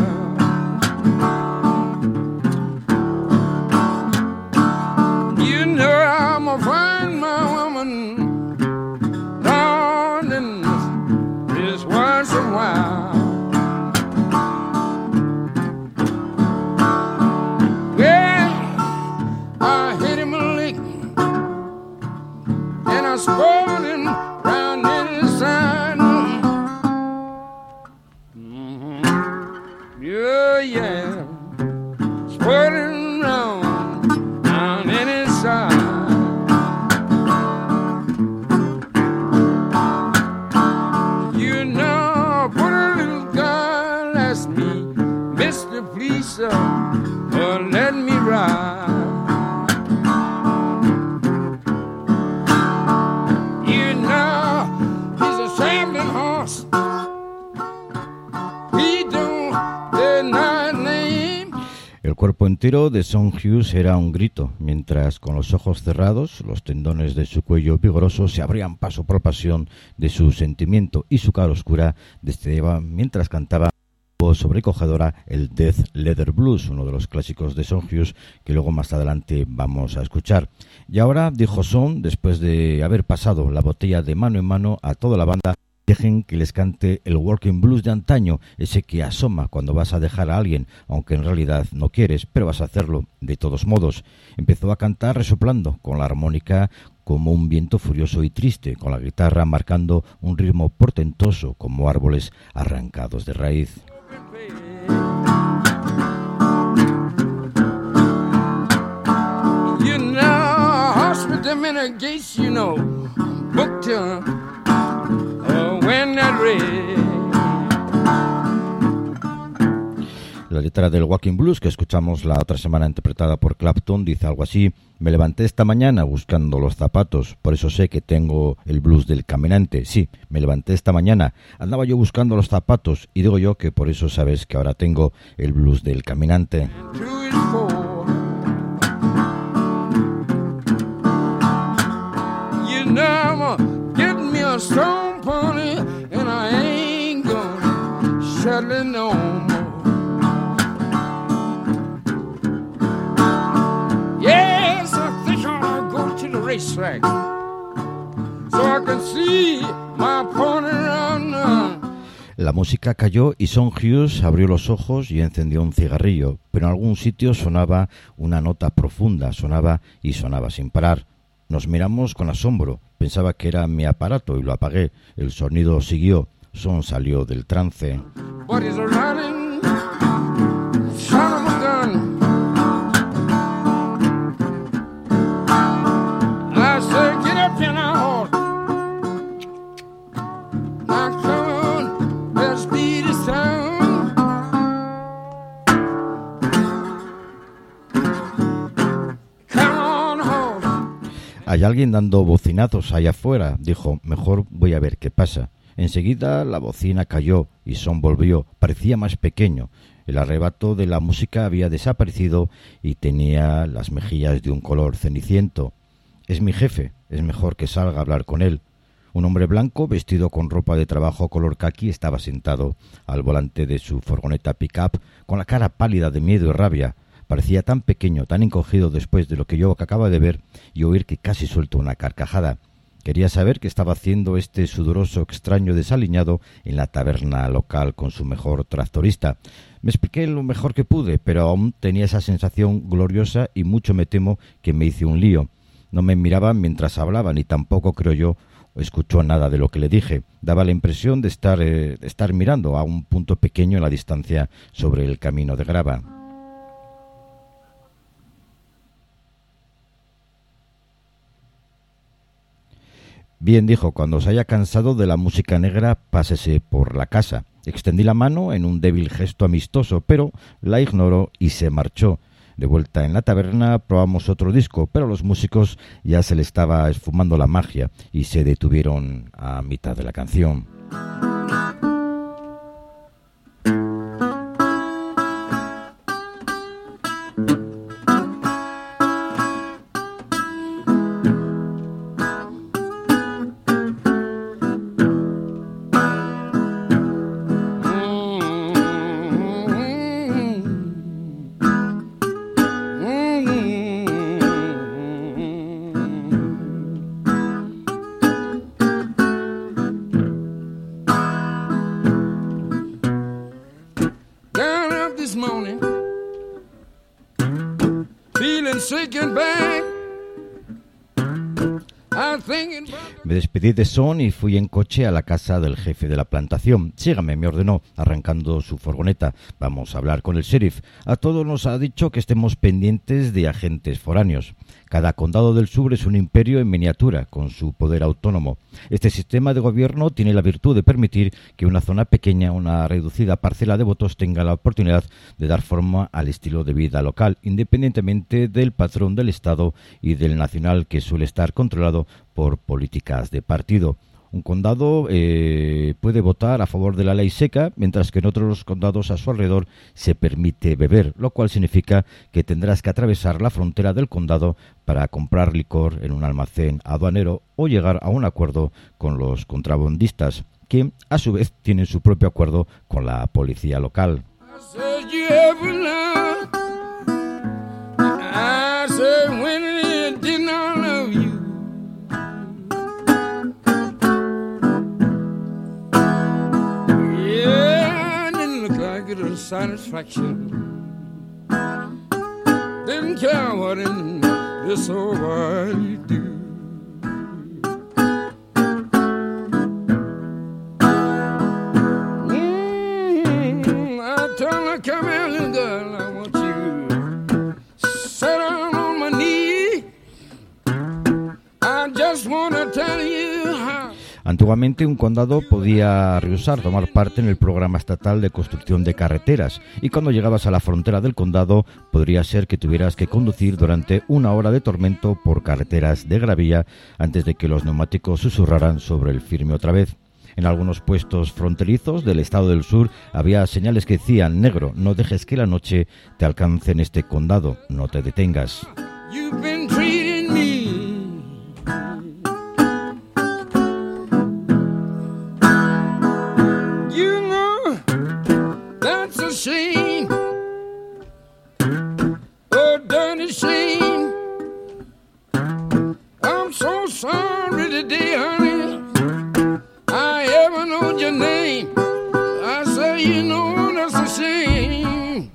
Speaker 3: You know I'm a find my woman, darling, just once a while. Well, I hit him a lick, and I spoiled him round inside. Mm-hmm. Yeah, yeah, spoiled him round, round inside. You know, put a little girl asked me, Mister Please, sir, uh, let me ride. You know, he's a shambling horse. He don't deny name.
Speaker 1: El cuerpo entero de Son Hughes era un grito, mientras con los ojos cerrados, los tendones de su cuello vigoroso se abrían paso por la pasión de su sentimiento y su cara oscura destellaba mientras cantaba grupo sobrecogedora, el Death Leather Blues, uno de los clásicos de Son Hughes que luego más adelante vamos a escuchar. Y ahora, dijo Son, después de haber pasado la botella de mano en mano a toda la banda, dejen que les cante el Working Blues de antaño, ese que asoma cuando vas a dejar a alguien, aunque en realidad no quieres, pero vas a hacerlo de todos modos. Empezó a cantar resoplando, con la armónica como un viento furioso y triste, con la guitarra marcando un ritmo portentoso como árboles arrancados de raíz.
Speaker 3: You know, hospital gates, you know, booked uh, uh, when that red.
Speaker 1: La letra del Walking Blues que escuchamos la otra semana interpretada por Clapton dice algo así: me levanté esta mañana buscando los zapatos, por eso sé que tengo el blues del caminante. Sí, me levanté esta mañana, andaba yo buscando los zapatos y digo yo que por eso sabes que ahora tengo el blues del caminante.
Speaker 3: You know, get me a strong pony and I ain't gonna shut it no more. Yes, I think I'll go to the racetrack so I can see my pony run.
Speaker 1: La música cayó y Son Hughes abrió los ojos y encendió un cigarrillo, pero en algún sitio sonaba una nota profunda, sonaba y sonaba sin parar. Nos miramos con asombro, pensaba que era mi aparato y lo apagué. El sonido siguió, Son salió del trance.
Speaker 3: What is running? Son of a gun. I said, get up here now. Now come on, let's beat the sound. Come on home.
Speaker 1: Hay alguien dando bocinazos allá afuera, dijo, mejor voy a ver qué pasa. Enseguida la bocina cayó y Son volvió, parecía más pequeño. El arrebato de la música había desaparecido y tenía las mejillas de un color ceniciento. Es mi jefe, es mejor que salga a hablar con él. Un hombre blanco, vestido con ropa de trabajo color caqui, estaba sentado al volante de su furgoneta pick-up con la cara pálida de miedo y rabia. Parecía tan pequeño, tan encogido después de lo que yo acababa de ver y oír que casi suelto una carcajada. Quería saber qué estaba haciendo este sudoroso extraño desaliñado en la taberna local con su mejor tractorista. Me expliqué lo mejor que pude, pero aún tenía esa sensación gloriosa y mucho me temo que me hice un lío. No me miraban mientras hablaban y tampoco, creo yo, escuchó nada de lo que le dije. Daba la impresión de estar, eh, de estar mirando a un punto pequeño en la distancia sobre el camino de grava. Bien, dijo, cuando se haya cansado de la música negra, pásese por la casa. Extendí la mano en un débil gesto amistoso, pero la ignoró y se marchó. De vuelta en la taberna probamos otro disco, pero a los músicos ya se le estaba esfumando la magia y se detuvieron a mitad de la canción. Me despedí de Son y fui en coche a la casa del jefe de la plantación. Sígame, me ordenó, arrancando su furgoneta. Vamos a hablar con el sheriff. A todos nos ha dicho que estemos pendientes de agentes foráneos. Cada condado del sur es un imperio en miniatura, con su poder autónomo. Este sistema de gobierno tiene la virtud de permitir que una zona pequeña, una reducida parcela de votos, tenga la oportunidad de dar forma al estilo de vida local, independientemente del patrón del Estado y del nacional, que suele estar controlado por políticas de partido. Un condado eh, puede votar a favor de la ley seca, mientras que en otros condados a su alrededor se permite beber, lo cual significa que tendrás que atravesar la frontera del condado para comprar licor en un almacén aduanero o llegar a un acuerdo con los contrabandistas. que a su vez tienen su propio acuerdo con la policía local.
Speaker 3: Satisfaction. Didn't care what in this old world you do. Mm, I told her, come here, little girl, I want you sit down on my knee. I just want to tell you how.
Speaker 1: Antiguamente un condado podía rehusar tomar parte en el programa estatal de construcción de carreteras y cuando llegabas a la frontera del condado podría ser que tuvieras que conducir durante una hora de tormento por carreteras de gravilla antes de que los neumáticos susurraran sobre el firme otra vez. En algunos puestos fronterizos del estado del sur había señales que decían: negro, no dejes que la noche te alcance en este condado, no te detengas.
Speaker 3: You've been treating me. Shame, oh dirty shame. I'm so sorry today, honey. I ever know your name. I say, you know that's a shame.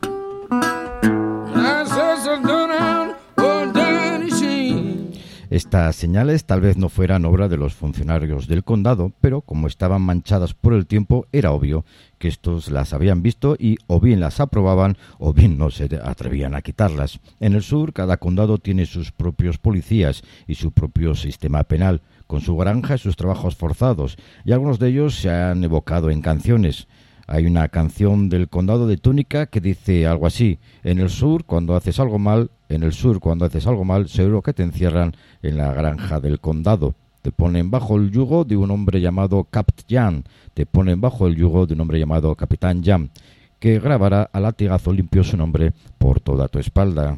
Speaker 3: I said, so go down, oh dirty shame.
Speaker 1: Estas señales tal vez no fueran obra de los funcionarios del condado, pero como estaban manchadas por el tiempo, era obvio que estos las habían visto y o bien las aprobaban o bien no se atrevían a quitarlas. En el sur, cada condado tiene sus propios policías y su propio sistema penal, con su granja y sus trabajos forzados, y algunos de ellos se han evocado en canciones. Hay una canción del condado de Tunica que dice algo así: en el sur, cuando haces algo mal, en el sur, cuando haces algo mal, seguro que te encierran en la granja del condado. Te ponen bajo el yugo de un hombre llamado Capt Jan, te ponen bajo el yugo de un hombre llamado Capitán Jan, que grabará a latigazo limpio su nombre por toda tu espalda.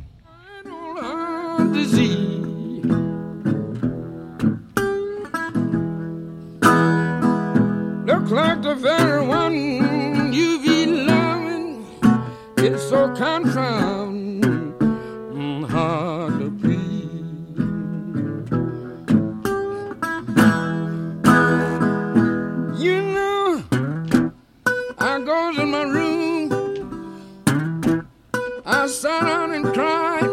Speaker 3: Look like the very one you be loving. It's so confounding, hard to please. You know, I goes in my room, I sat down and cried.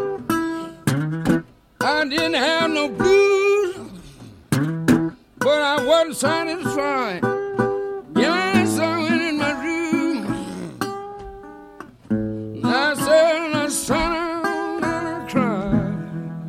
Speaker 3: I didn't have no blues, but I wasn't satisfied. Yes, I went in my room. I said, I sat down and I cried.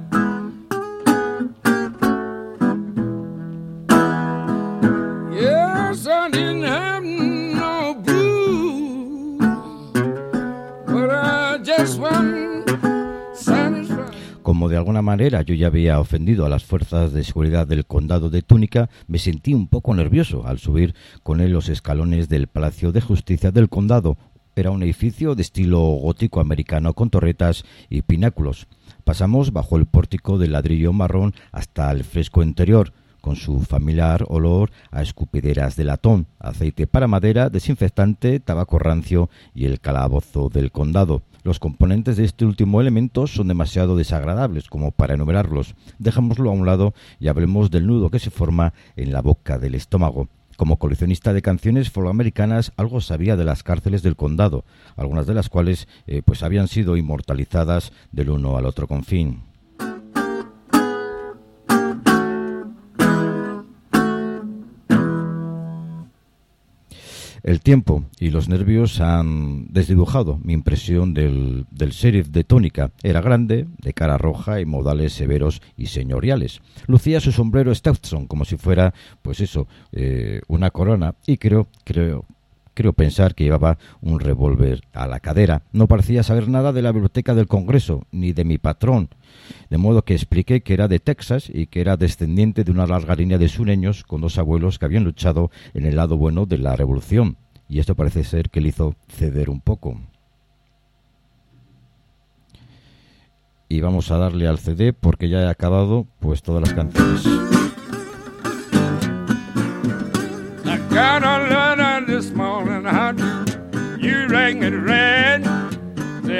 Speaker 3: Yes, I didn't have no blues, but I just wasn't satisfied.
Speaker 1: Como de alguna manera yo ya había ofendido a las fuerzas de seguridad del condado de Túnica, me sentí un poco nervioso al subir con él los escalones del Palacio de Justicia del condado. Era un edificio de estilo gótico americano con torretas y pináculos. Pasamos bajo el pórtico de ladrillo marrón hasta el fresco interior, con su familiar olor a escupideras de latón, aceite para madera, desinfectante, tabaco rancio y el calabozo del condado. Los componentes de este último elemento son demasiado desagradables como para enumerarlos. Dejémoslo a un lado y hablemos del nudo que se forma en la boca del estómago. Como coleccionista de canciones folclóricas, algo sabía de las cárceles del condado, algunas de las cuales eh, pues habían sido inmortalizadas del uno al otro confín. El tiempo y los nervios han desdibujado mi impresión del, del sheriff de Túnica. Era grande, de cara roja y modales severos y señoriales. Lucía su sombrero Stetson como si fuera, pues eso, eh, una corona, y creo, creo, creo pensar que llevaba un revólver a la cadera. No parecía saber nada de la biblioteca del Congreso, ni de mi patrón, de modo que expliqué que era de Texas y que era descendiente de una larga línea de sureños con dos abuelos que habían luchado en el lado bueno de la revolución, y esto parece ser que le hizo ceder un poco. Y vamos a darle al C D porque ya he acabado pues todas las canciones.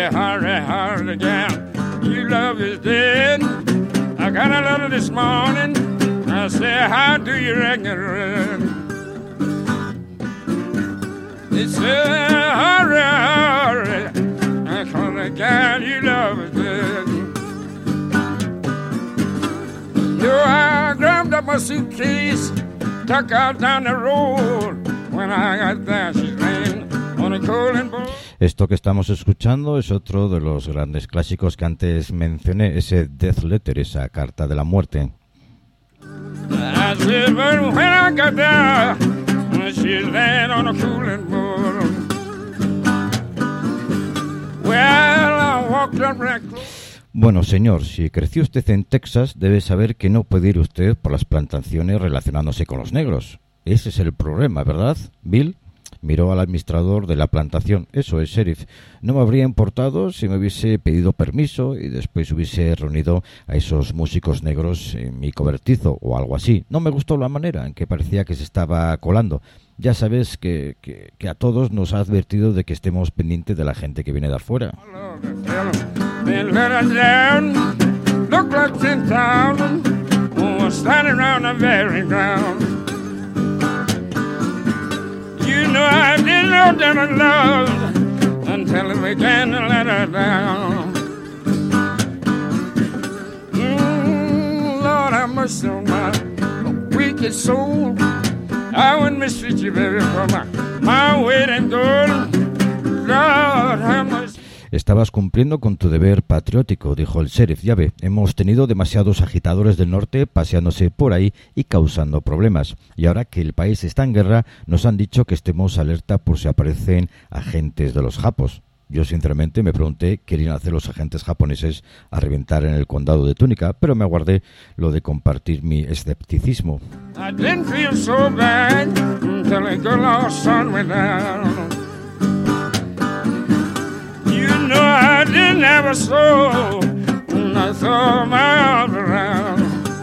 Speaker 2: hurry, hurry, gal, your love is dead. I got a letter this morning. I say, how do you reckon it read? It said, hurry, hurry, I call the gal you love is dead. Yo, I grabbed up my suitcase, tuck out down the road. When I got there, she's laying on a cold and bowl.
Speaker 1: Esto que estamos escuchando es otro de los grandes clásicos que antes mencioné, ese Death Letter, esa carta de la muerte.
Speaker 2: I said, but when I got there, she's laying on a cooling board. Well, I walked up right close.
Speaker 1: Bueno, señor, si creció usted en Texas, debe saber que no puede ir usted por las plantaciones relacionándose con los negros. Ese es el problema, ¿verdad, Bill? Miró al administrador de la plantación. Eso es, sheriff. No me habría importado si me hubiese pedido permiso y después hubiese reunido a esos músicos negros en mi cobertizo o algo así. No me gustó la manera en que parecía que se estaba colando. Ya sabes que, que, que a todos nos ha advertido de que estemos pendientes de la gente que viene de afuera.
Speaker 2: You know I didn't know that I loved until it began to let her down. Mm, Lord, have mercy on my wicked soul. I wouldn't mistreat you, baby, for my, my weight in gold. Lord, have mercy.
Speaker 1: Estabas cumpliendo con tu deber patriótico, dijo el sheriff. Ya ve, hemos tenido demasiados agitadores del norte paseándose por ahí y causando problemas. Y ahora que el país está en guerra, nos han dicho que estemos alerta por si aparecen agentes de los japos. Yo sinceramente me pregunté qué irían a hacer los agentes japoneses a reventar en el condado de Túnica, pero me aguardé lo de compartir mi escepticismo.
Speaker 2: I didn't feel so bad until the good Lord's sun went down. You know I didn't have a soul when I saw my arms around.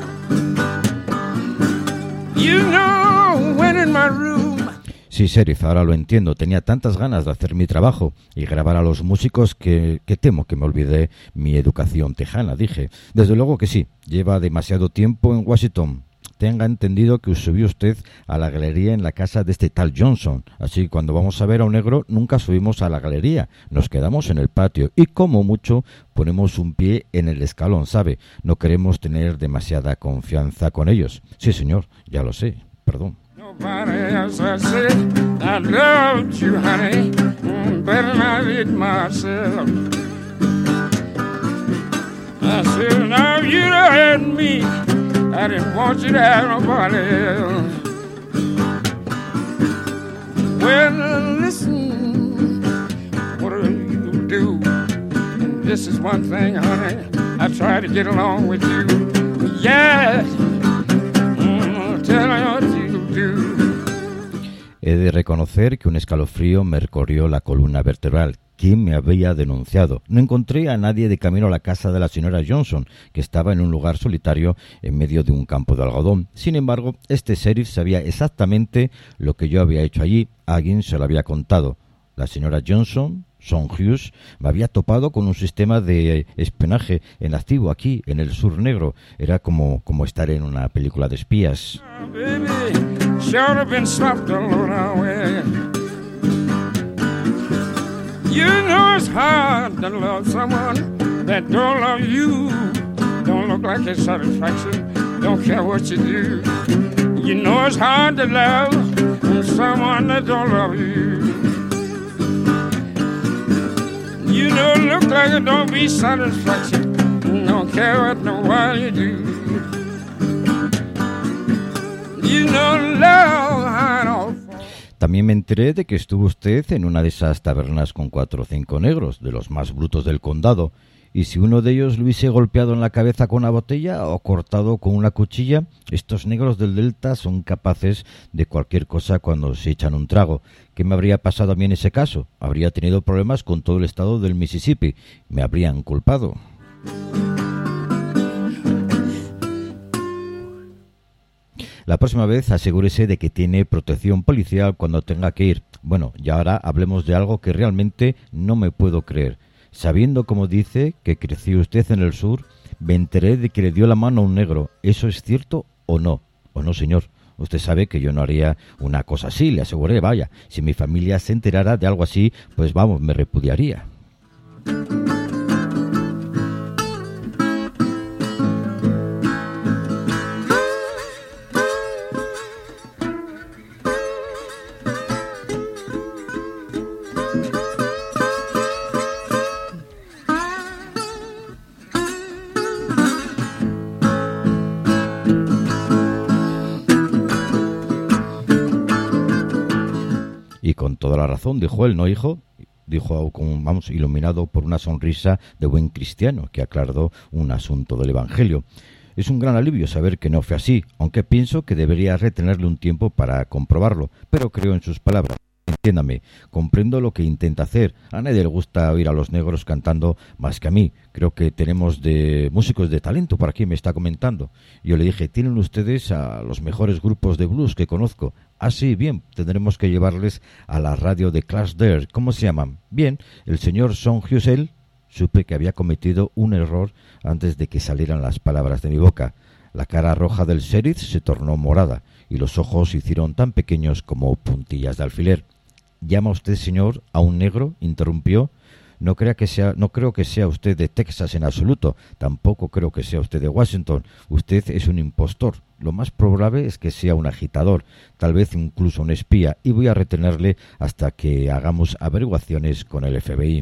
Speaker 2: You know when in my room.
Speaker 1: Sí, sheriff, ahora lo entiendo. Tenía tantas ganas de hacer mi trabajo y grabar a los músicos que, que temo que me olvidé mi educación tejana, dije. Desde luego que sí, lleva demasiado tiempo en Washington. Tenga entendido que subió usted a la galería en la casa de este tal Johnson. Así que cuando vamos a ver a un negro, nunca subimos a la galería. Nos quedamos en el patio y como mucho ponemos un pie en el escalón, ¿sabe? No queremos tener demasiada confianza con ellos. Sí, señor, ya lo sé. Perdón.
Speaker 2: Nobody else I said I loved you, honey, better than I did myself. I said, now you done had me. I didn't want you to have nobody else. Well, listen, what do you do? This is one thing, honey, I try to get along with you. Yes, mm, tell me what you do.
Speaker 1: He de reconocer que un escalofrío me recorrió la columna vertebral. ¿Quién me había denunciado? No encontré a nadie de camino a la casa de la señora Johnson, que estaba en un lugar solitario en medio de un campo de algodón. Sin embargo, este sheriff sabía exactamente lo que yo había hecho allí. Alguien se lo había contado. La señora Johnson, Son Hughes, me había topado con un sistema de espionaje en activo aquí, en el sur negro. Era como, como estar en una película de espías.
Speaker 2: Oh, baby, should have been stopped a little way. You know it's hard to love someone that don't love you. Don't look like it's satisfaction. Don't care what you do. You know it's hard to love someone that don't love you. You know it look like it don't be satisfaction. Don't care what no while you do. You know love hard off.
Speaker 1: También me enteré de que estuvo usted en una de esas tabernas con cuatro o cinco negros, de los más brutos del condado, y si uno de ellos lo hubiese golpeado en la cabeza con una botella o cortado con una cuchilla, estos negros del Delta son capaces de cualquier cosa cuando se echan un trago. ¿Qué me habría pasado a mí en ese caso? Habría tenido problemas con todo el estado del Mississippi. Me habrían culpado. La próxima vez asegúrese de que tiene protección policial cuando tenga que ir. Bueno, y ahora hablemos de algo que realmente no me puedo creer. Sabiendo, como dice, que creció usted en el sur, me enteré de que le dio la mano a un negro. ¿Eso es cierto o no? ¿O no, señor? Usted sabe que yo no haría una cosa así, le aseguré, vaya. Si mi familia se enterara de algo así, pues vamos, me repudiaría. Y con toda la razón, dijo él, ¿no, hijo? Dijo, como, vamos, iluminado por una sonrisa de buen cristiano que aclaró un asunto del Evangelio. Es un gran alivio saber que no fue así, aunque pienso que debería retenerle un tiempo para comprobarlo, pero creo en sus palabras. Entiéndame, comprendo lo que intenta hacer. A nadie le gusta oír a los negros cantando más que a mí. Creo que tenemos de músicos de talento por aquí, me está comentando. Yo le dije, tienen ustedes a los mejores grupos de blues que conozco. Ah, sí, bien, tendremos que llevarles a la radio de Clash Dare. ¿Cómo se llaman? Bien, el señor Son Husel. Supe que había cometido un error antes de que salieran las palabras de mi boca. La cara roja del sheriff se tornó morada y los ojos se hicieron tan pequeños como puntillas de alfiler. ¿Llama usted, señor, a un negro?, interrumpió. No crea que sea, no creo que sea usted de Texas en absoluto. Tampoco creo que sea usted de Washington. Usted es un impostor. Lo más probable es que sea un agitador, tal vez incluso un espía, y voy a retenerle hasta que hagamos averiguaciones con el F B I.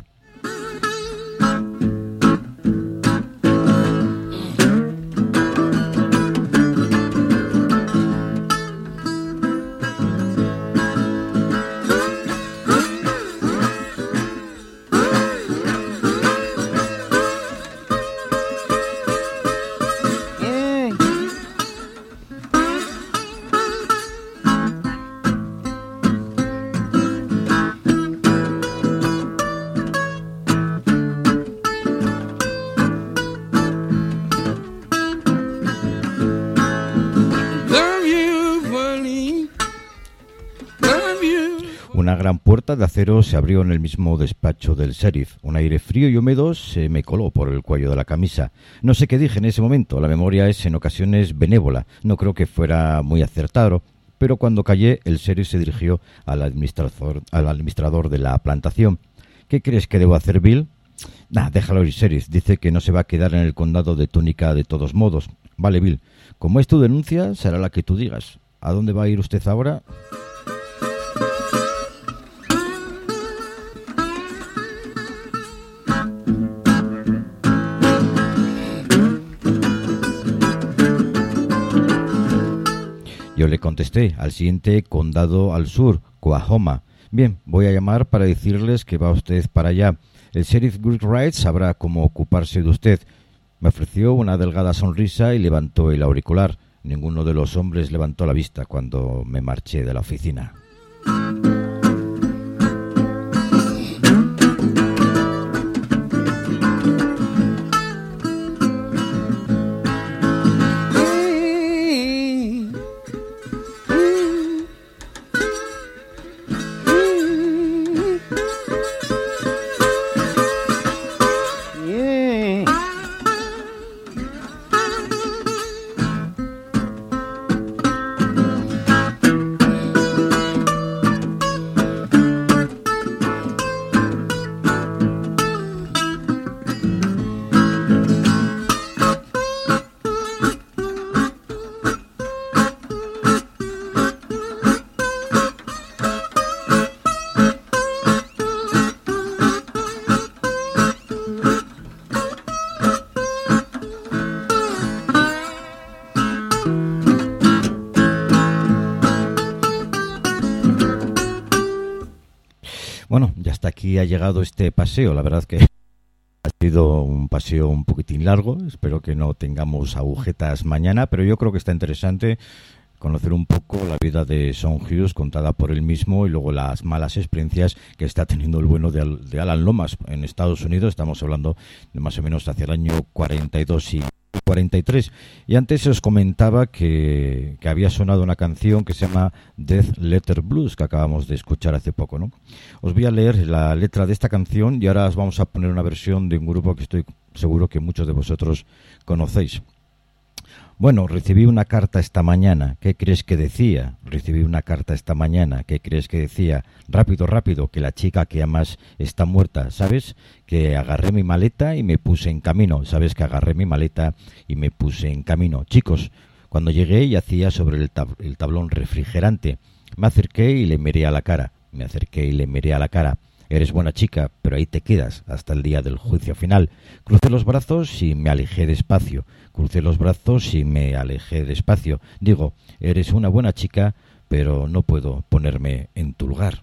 Speaker 1: Una gran puerta de acero se abrió en el mismo despacho del sheriff. Un aire frío y húmedo se me coló por el cuello de la camisa. No sé qué dije en ese momento. La memoria es en ocasiones benévola. No creo que fuera muy acertado. Pero cuando callé, el sheriff se dirigió al administrador, al administrador de la plantación. ¿Qué crees que debo hacer, Bill? Nah, déjalo ir, sheriff. Dice que no se va a quedar en el condado de Túnica de todos modos. Vale, Bill. Como es tu denuncia, será la que tú digas. ¿A dónde va a ir usted ahora? Yo le contesté, al siguiente condado al sur, Coahoma. Bien, voy a llamar para decirles que va usted para allá. El sheriff Greg Wright sabrá cómo ocuparse de usted. Me ofreció una delgada sonrisa y levantó el auricular. Ninguno de los hombres levantó la vista cuando me marché de la oficina. Bueno, ya hasta aquí ha llegado este paseo. La verdad que ha sido un paseo un poquitín largo. Espero que no tengamos agujetas mañana, pero yo creo que está interesante conocer un poco la vida de Son Hughes contada por él mismo y luego las malas experiencias que está teniendo el bueno de, de Alan Lomax en Estados Unidos. Estamos hablando de más o menos hacia el año cuarenta y dos y cuarenta y tres. Y antes os comentaba que, que había sonado una canción que se llama Death Letter Blues, que acabamos de escuchar hace poco, ¿no? Os voy a leer la letra de esta canción y ahora os vamos a poner una versión de un grupo que estoy seguro que muchos de vosotros conocéis. Bueno, recibí una carta esta mañana, ¿qué crees que decía? Recibí una carta esta mañana, ¿qué crees que decía? Rápido, rápido, que la chica que amas está muerta, ¿sabes? Que agarré mi maleta y me puse en camino, ¿sabes? Que agarré mi maleta y me puse en camino. Chicos, cuando llegué yacía sobre el, tab- el tablón refrigerante. Me acerqué y le miré a la cara, me acerqué y le miré a la cara. Eres buena chica, pero ahí te quedas hasta el día del juicio final. Crucé los brazos y me alejé despacio. Crucé los brazos y me alejé despacio. Digo, eres una buena chica, pero no puedo ponerme en tu lugar.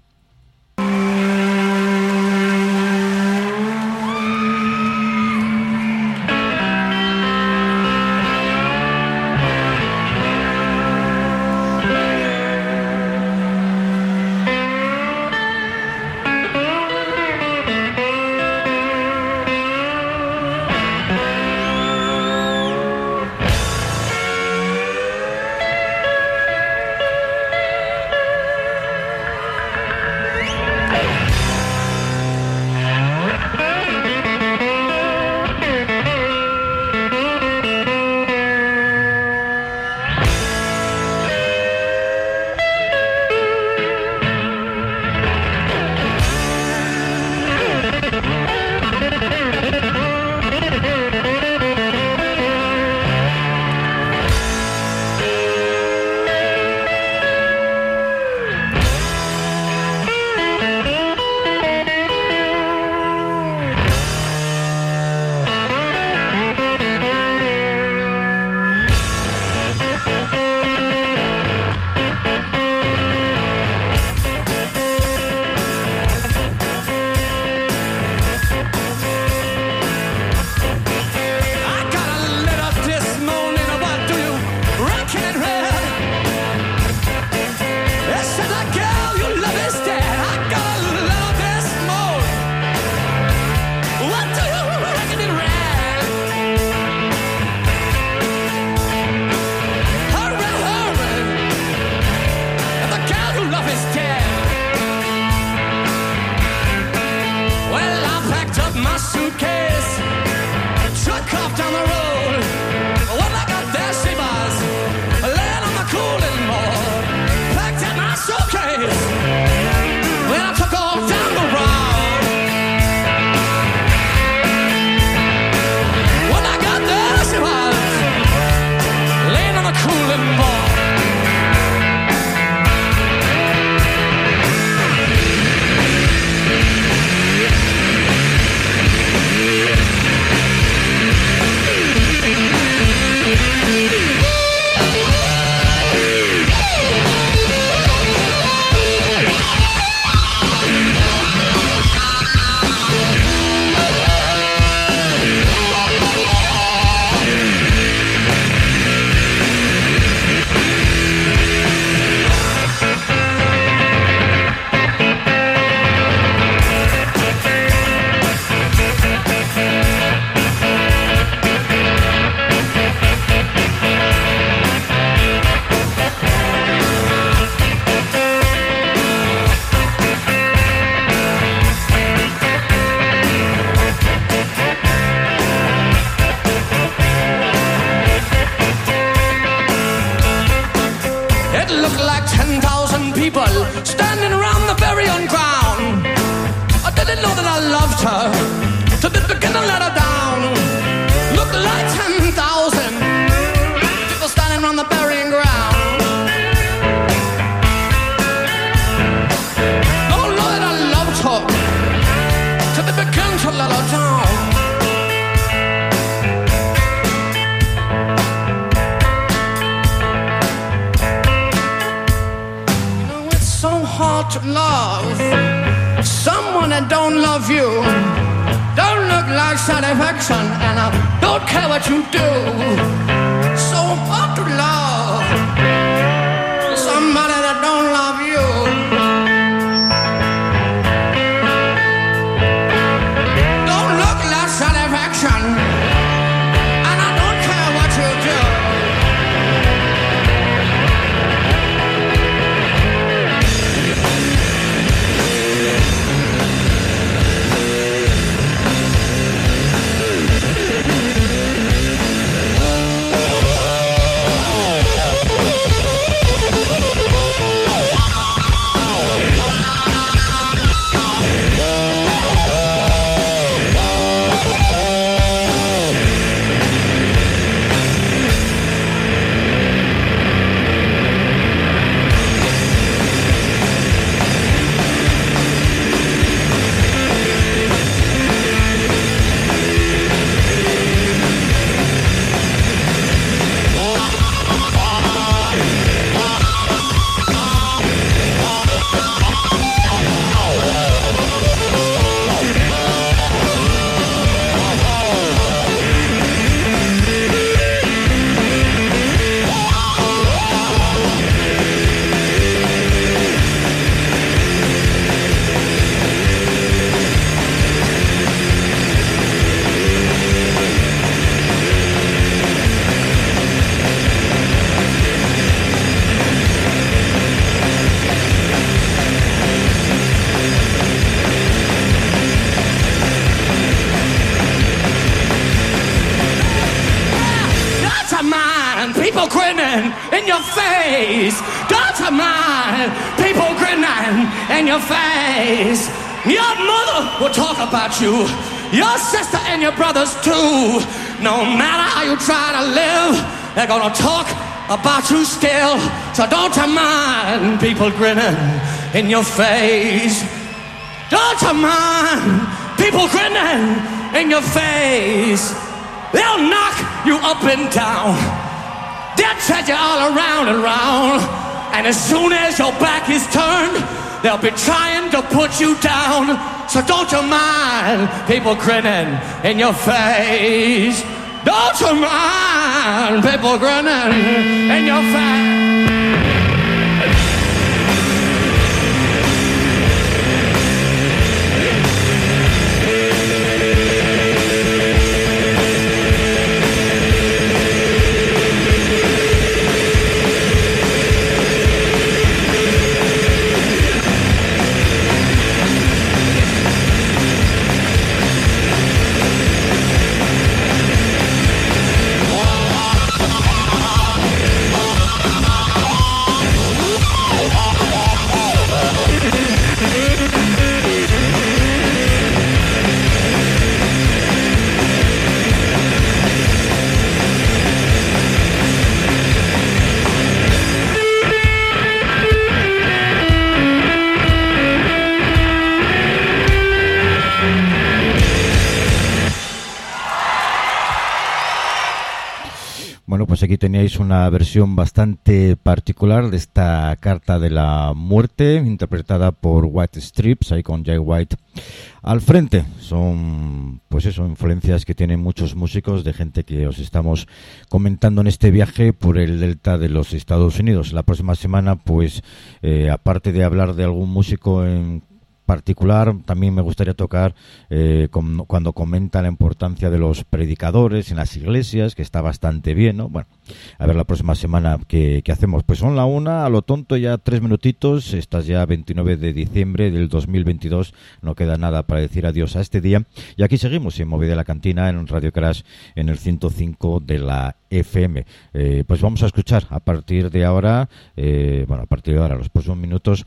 Speaker 3: And I don't care face. Don't you mind people grinning in your face. Your mother will talk about you, your sister and your brothers too. No matter how you try to live, they're gonna talk about you still. So don't you mind people grinning in your face. Don't you mind people grinning in your face. They'll knock you up and down. They'll tread you all around and round. And as soon as your back is turned, they'll be trying to put you down. So don't you mind people grinning in your face. Don't you mind people grinning in your face.
Speaker 1: Bueno, pues aquí teníais una versión bastante particular de esta Carta de la Muerte, interpretada por White Stripes, ahí con Jay White al frente. Son, pues eso, influencias que tienen muchos músicos, de gente que os estamos comentando en este viaje por el delta de los Estados Unidos. La próxima semana, pues, eh, aparte de hablar de algún músico en particular, también me gustaría tocar eh, con, cuando comenta la importancia de los predicadores en las iglesias, que está bastante bien, ¿no? Bueno, a ver la próxima semana qué, qué hacemos. Pues son la una, a lo tonto, ya tres minutitos, estás ya veintinueve de diciembre del dos mil veintidós, no queda nada para decir adiós a este día, y aquí seguimos en Movida la Cantina, en Radio Crash, en el ciento cinco de la F M. Eh, pues vamos a escuchar a partir de ahora, eh, bueno, a partir de ahora, los próximos minutos,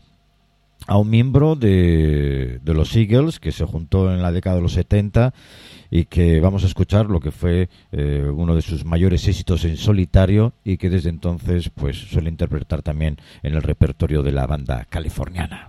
Speaker 1: a un miembro de, de los Eagles que se juntó en la década de los setenta y que vamos a escuchar lo que fue eh, uno de sus mayores éxitos en solitario y que desde entonces pues suele interpretar también en el repertorio de la banda californiana.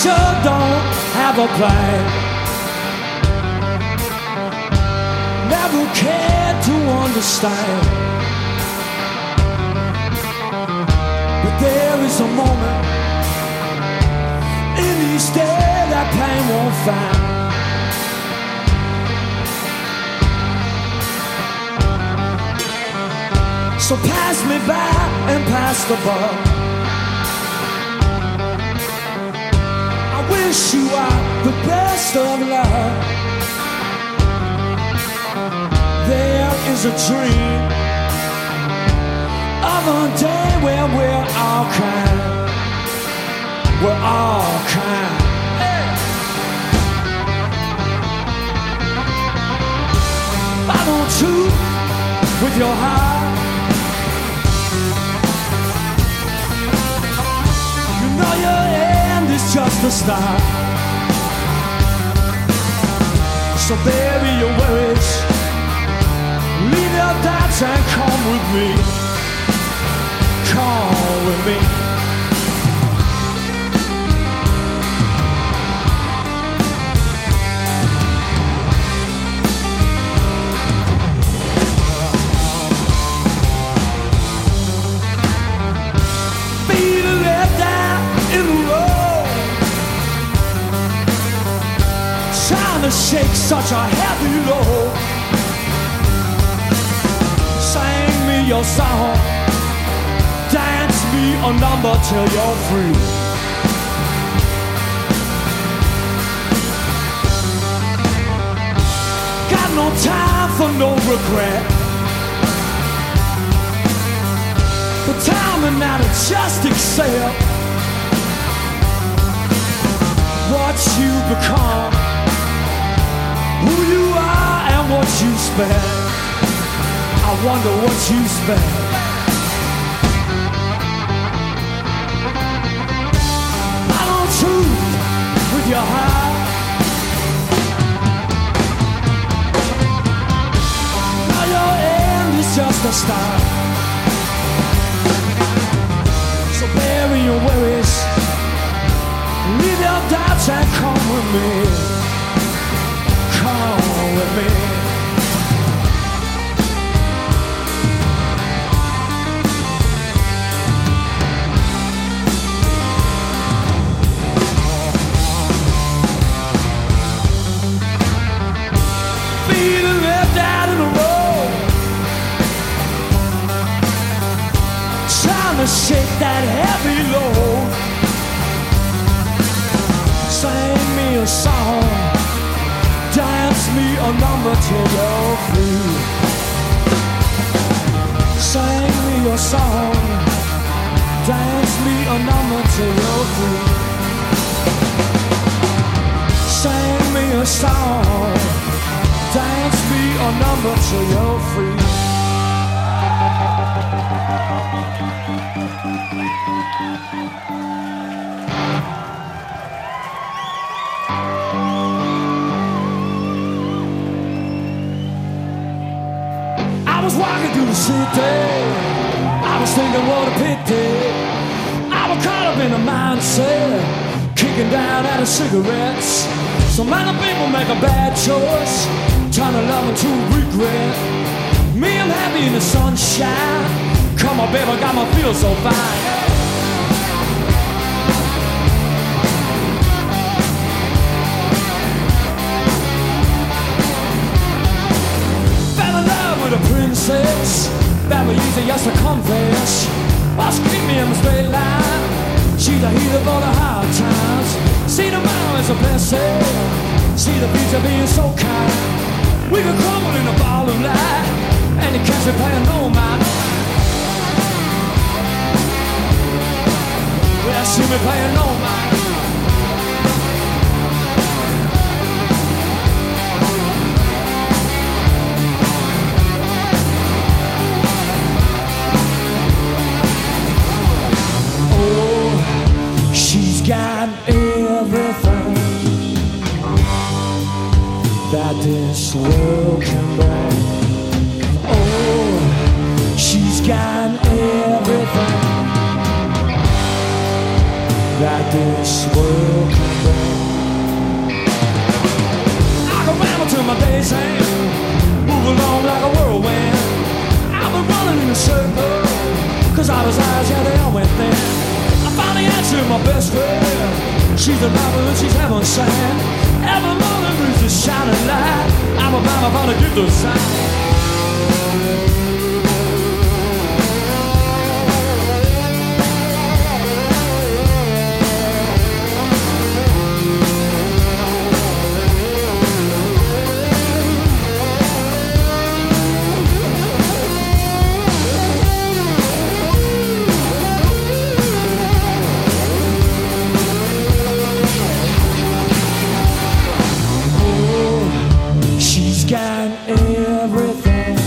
Speaker 3: sure don't have a plan. Never cared to understand. But there is a moment in each day that pain won't find. So pass me by and pass the buck. I wish you are the best of luck. There is a dream of a day where we're all kind. We're all kind. Hey. Follow truth with your heart. You know your end is just the start. So bury your worries, leave your doubts and come with me. Come with me. Feet are left down in the road, trying to shake such a heavy load. Sing me your song, dance me a number till you're free. Got no time for no regret, but time and now to just accept what you become, who you are and what you spend. I wonder what you spend. Follow truth with your heart. Now your end is just a start. So bury your worries, leave your doubts and come with me. Come with me. Shake that heavy load. Sing me a song, dance me a number till you're free. Sing me a song, dance me a number till you're free. Sing me a song, dance me a number till you're free. I was walking through the city, I was thinking what a pity. I was caught up in a mindset, kicking down out of cigarettes. So many people make a bad choice, turning love into regret. Me, I'm happy in the sunshine. Come on, baby, got my feel so fine. Fell in love with a princess, that was easy just to confess. Was keep me in the straight line. She's a healer for the hard times. See the man as a blessing. See the future being so kind. We could crumble in a ball of light, and you can't be paying no mind. Well, see me paying no mind. Oh, she's got everything that this world can bring. Oh, she's got everything that this world can running in a circle, cause all his eyes, yeah, they all went thin. I finally answered my best friend. She's a lover and she's heaven sent. Every morning brings a shining light. I'm about about to get the sign. Got everything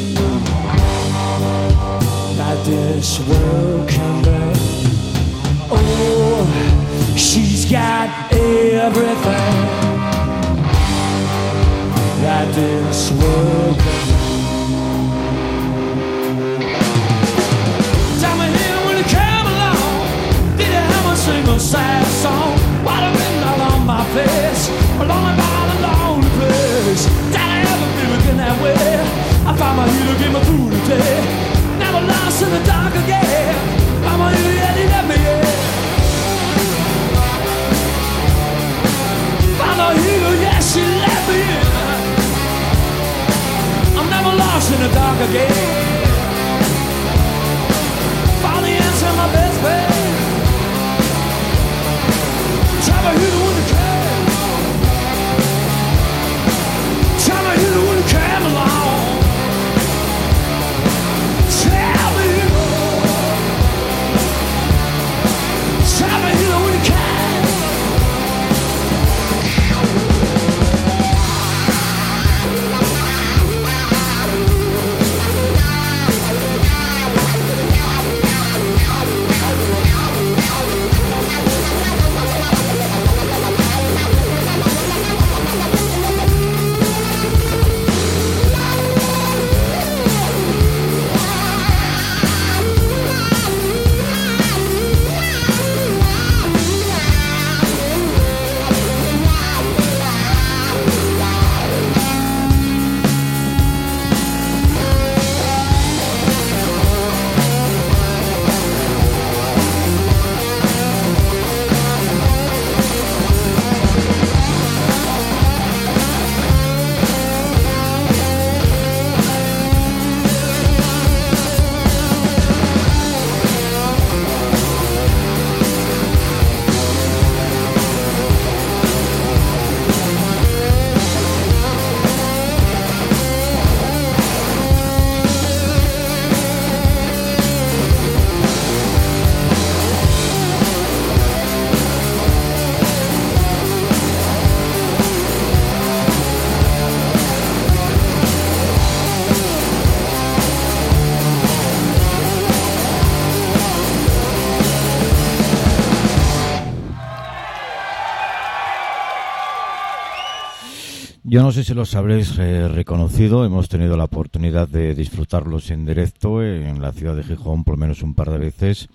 Speaker 3: that this world can bring. Oh, she's got everything that this world can bring. Tell me here when you came along, did you ever sing a sad song? What a midnight on my face, lonely by the lonely place. Looking that way, I found my hero, gave my food today. Never lost in the dark again. Found my hero, yeah, he let me in. Found my hero, yeah, she let me in. I'm never lost in the dark again. Found the answer, my best friend. Try my hero when you can. Tell me who when you came along. Tell me who. Tell me who when you came.
Speaker 1: Yo no sé si los habréis eh, reconocido, hemos tenido la oportunidad de disfrutarlos en directo en la ciudad de Gijón por lo menos un par de veces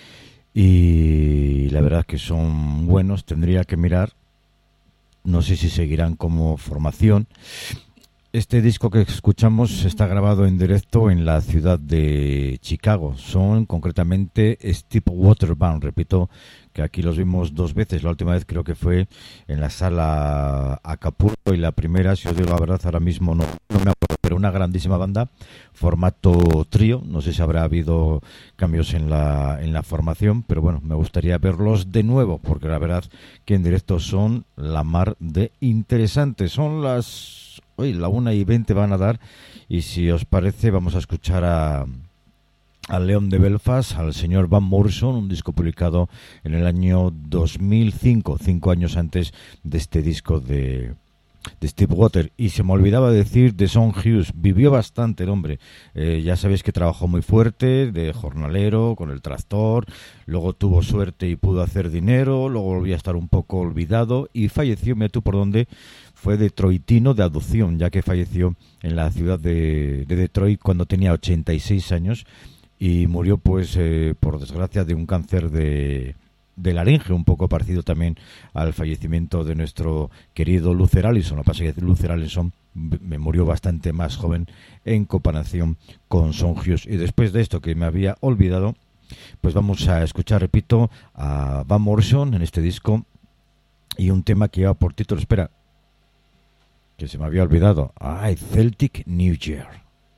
Speaker 1: y la verdad es que son buenos, tendría que mirar, no sé si seguirán como formación. Este disco que escuchamos está grabado en directo en la ciudad de Chicago, son concretamente Steve Water Band, repito que aquí los vimos dos veces, la última vez creo que fue en la sala Acapulco y la primera, si os digo la verdad, ahora mismo no, no me acuerdo, pero una grandísima banda, formato trío, no sé si habrá habido cambios en la, en la formación, pero bueno, me gustaría verlos de nuevo, porque la verdad que en directo son la mar de interesantes, son las, hoy la una y veinte van a dar, y si os parece vamos a escuchar a... al León de Belfast, al señor Van Morrison, un disco publicado en el año dos mil cinco, cinco años antes de este disco de, de Steve Water. Y se me olvidaba decir de Son Hughes, vivió bastante el hombre, eh, ya sabéis que trabajó muy fuerte, de jornalero, con el tractor, luego tuvo suerte y pudo hacer dinero, luego volvió a estar un poco olvidado y falleció, mira tú por dónde, fue detroitino de adopción, ya que falleció en la ciudad de, de Detroit cuando tenía ochenta y seis años, y murió pues eh, por desgracia de un cáncer de de laringe, un poco parecido también al fallecimiento de nuestro querido Luther Allison. Lo que pasa es que Luther Allison me murió bastante más joven en comparación con Son Hughes. Y después de esto que me había olvidado, pues vamos a escuchar, repito, a Van Morrison en este disco y un tema que lleva por título, espera, que se me había olvidado, ay, Celtic New Year.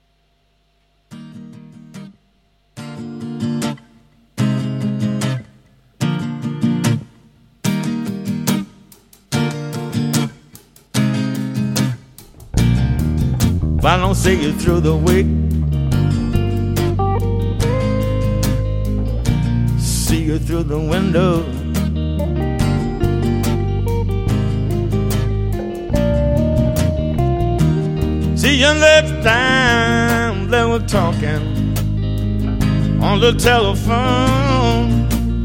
Speaker 2: If I don't see you through the week, see you through the window, see you next time they were talking on the telephone.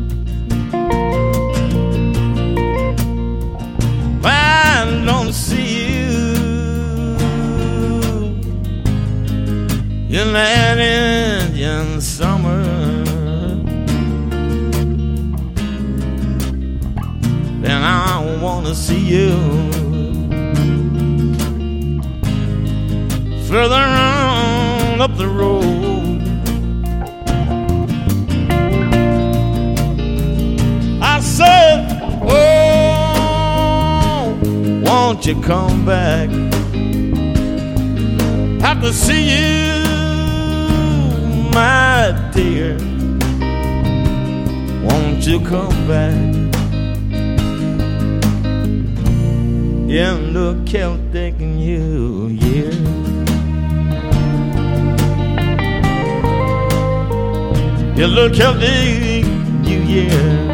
Speaker 2: I don't see you in that Indian summer. Then I wanna see you further on up the road. I said, oh, won't you come back? Have to see you, my dear. Won't you come back in the Celtic New Year? In the Celtic New Year.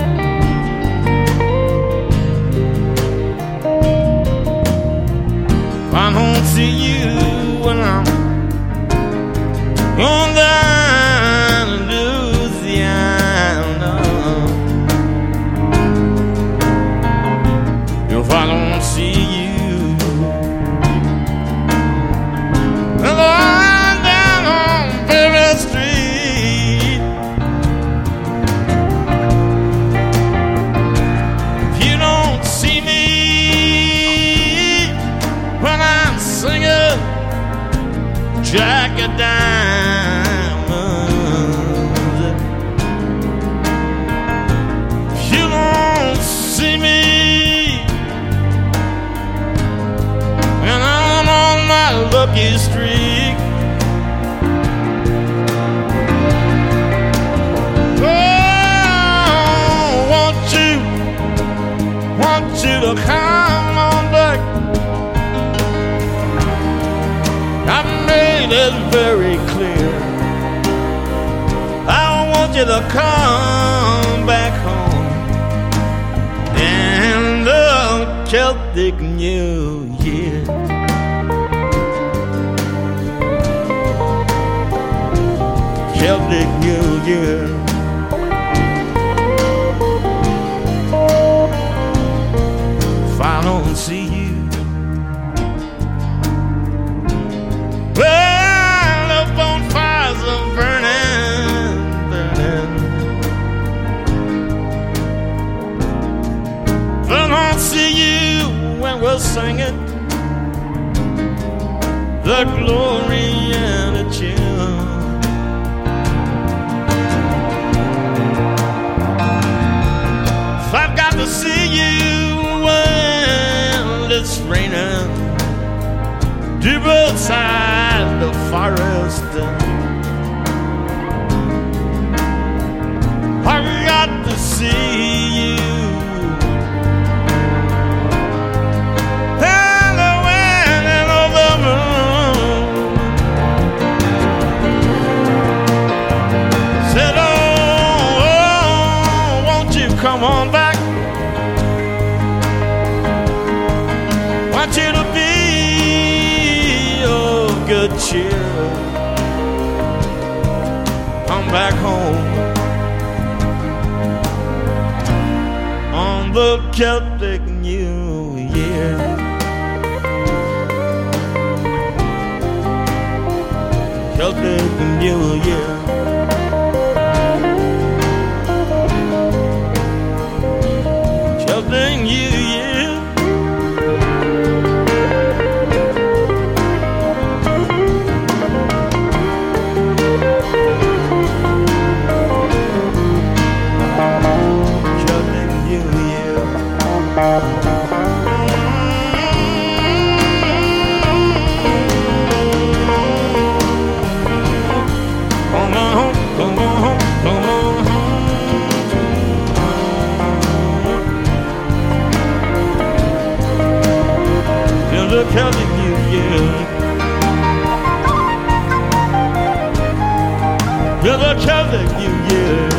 Speaker 2: I don't see you when I'm on down in Louisiana. If I don't see you, and I'm down on Berry Street, if you don't see me when I'm singing Jack of Diamonds, if you don't see me when I'm on my lucky streak, oh, won't you, want you to come on back? I've made it very clear. I want you to come back home in the Celtic New Year. Celtic New Year. If I don't see you, well, the bonfires are burning, burning. If I don't see you when we're singing the glory and the tune, if I've got to see you when it's raining deep outside the forest, I've got to see you and the wind and of the moon. Said, oh, oh, won't you come on back? Want you to be good cheer. Come back home on the Celtic New Year. Celtic New Year. never telling you, yeah.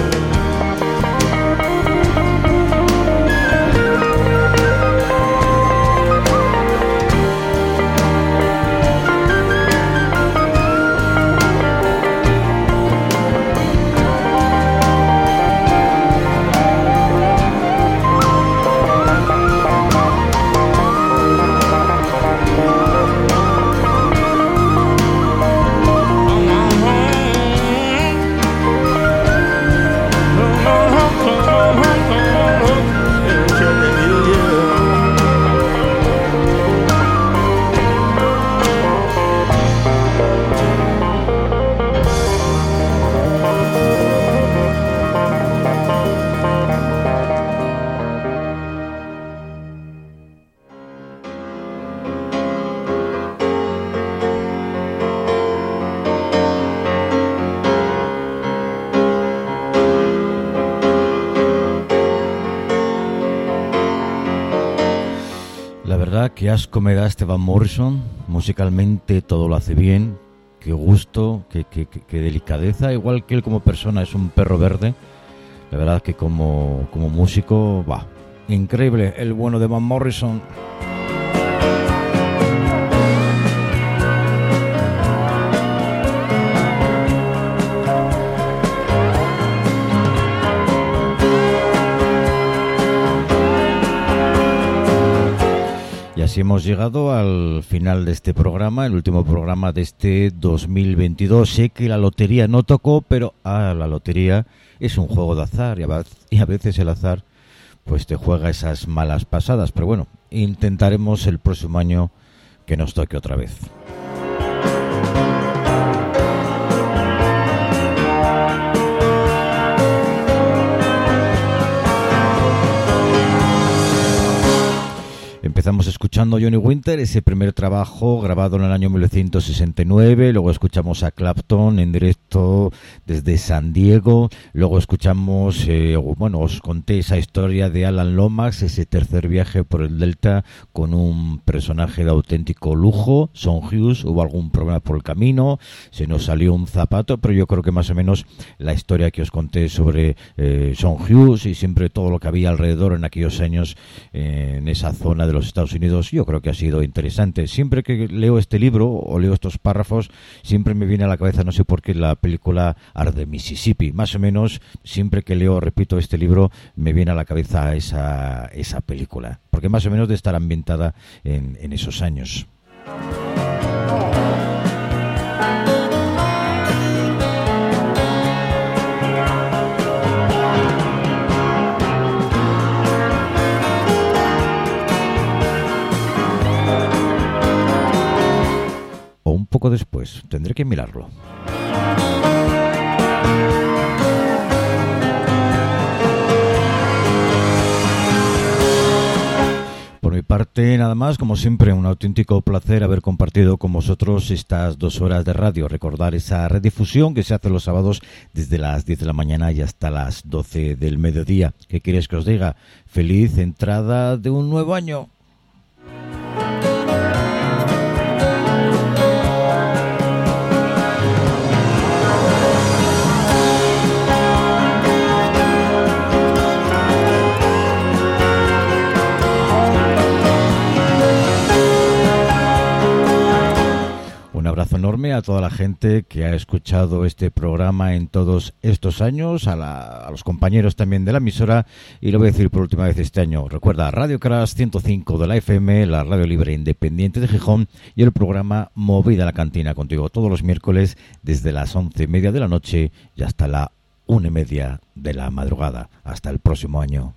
Speaker 1: Qué asco me da este Van Morrison. Musicalmente todo lo hace bien. Qué gusto, qué, qué, qué, qué delicadeza. Igual que él como persona es un perro verde. La verdad que como, como músico, va, increíble el bueno de Van Morrison. Y así hemos llegado al final de este programa, el último programa de este dos mil veintidós. Sé que la lotería no tocó, pero ah, la lotería es un juego de azar y a veces el azar pues te juega esas malas pasadas. Pero bueno, intentaremos el próximo año que nos toque otra vez. Empezamos escuchando a Johnny Winter, ese primer trabajo grabado en el año mil novecientos sesenta y nueve, luego escuchamos a Clapton en directo desde San Diego, luego escuchamos, eh, bueno, os conté esa historia de Alan Lomax, ese tercer viaje por el Delta con un personaje de auténtico lujo, Son Hughes, hubo algún problema por el camino, se nos salió un zapato, pero yo creo que más o menos la historia que os conté sobre eh, Son Hughes y siempre todo lo que había alrededor en aquellos años eh, en esa zona de los Estados Unidos, yo creo que ha sido interesante. Siempre que leo este libro o leo estos párrafos, siempre me viene a la cabeza, no sé por qué, la película Art de Mississippi. Más o menos, siempre que leo, repito, este libro, me viene a la cabeza esa, esa película, porque más o menos de estar ambientada en, en esos años. Un poco después, tendré que mirarlo. Por mi parte, nada más, como siempre, un auténtico placer haber compartido con vosotros estas dos horas de radio. Recordar esa redifusión que se hace los sábados desde las diez de la mañana y hasta las doce del mediodía. ¿Qué quieres que os diga? Feliz entrada de un nuevo año. Un abrazo enorme a toda la gente que ha escuchado este programa en todos estos años, a, la, a los compañeros también de la emisora, y lo voy a decir por última vez este año. Recuerda, Radio Crash ciento cinco de la F M, la radio libre independiente de Gijón, y el programa Movida a la Cantina, contigo todos los miércoles desde las once y media de la noche y hasta la una y media de la madrugada. Hasta el próximo año.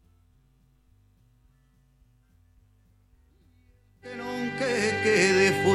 Speaker 3: Que quede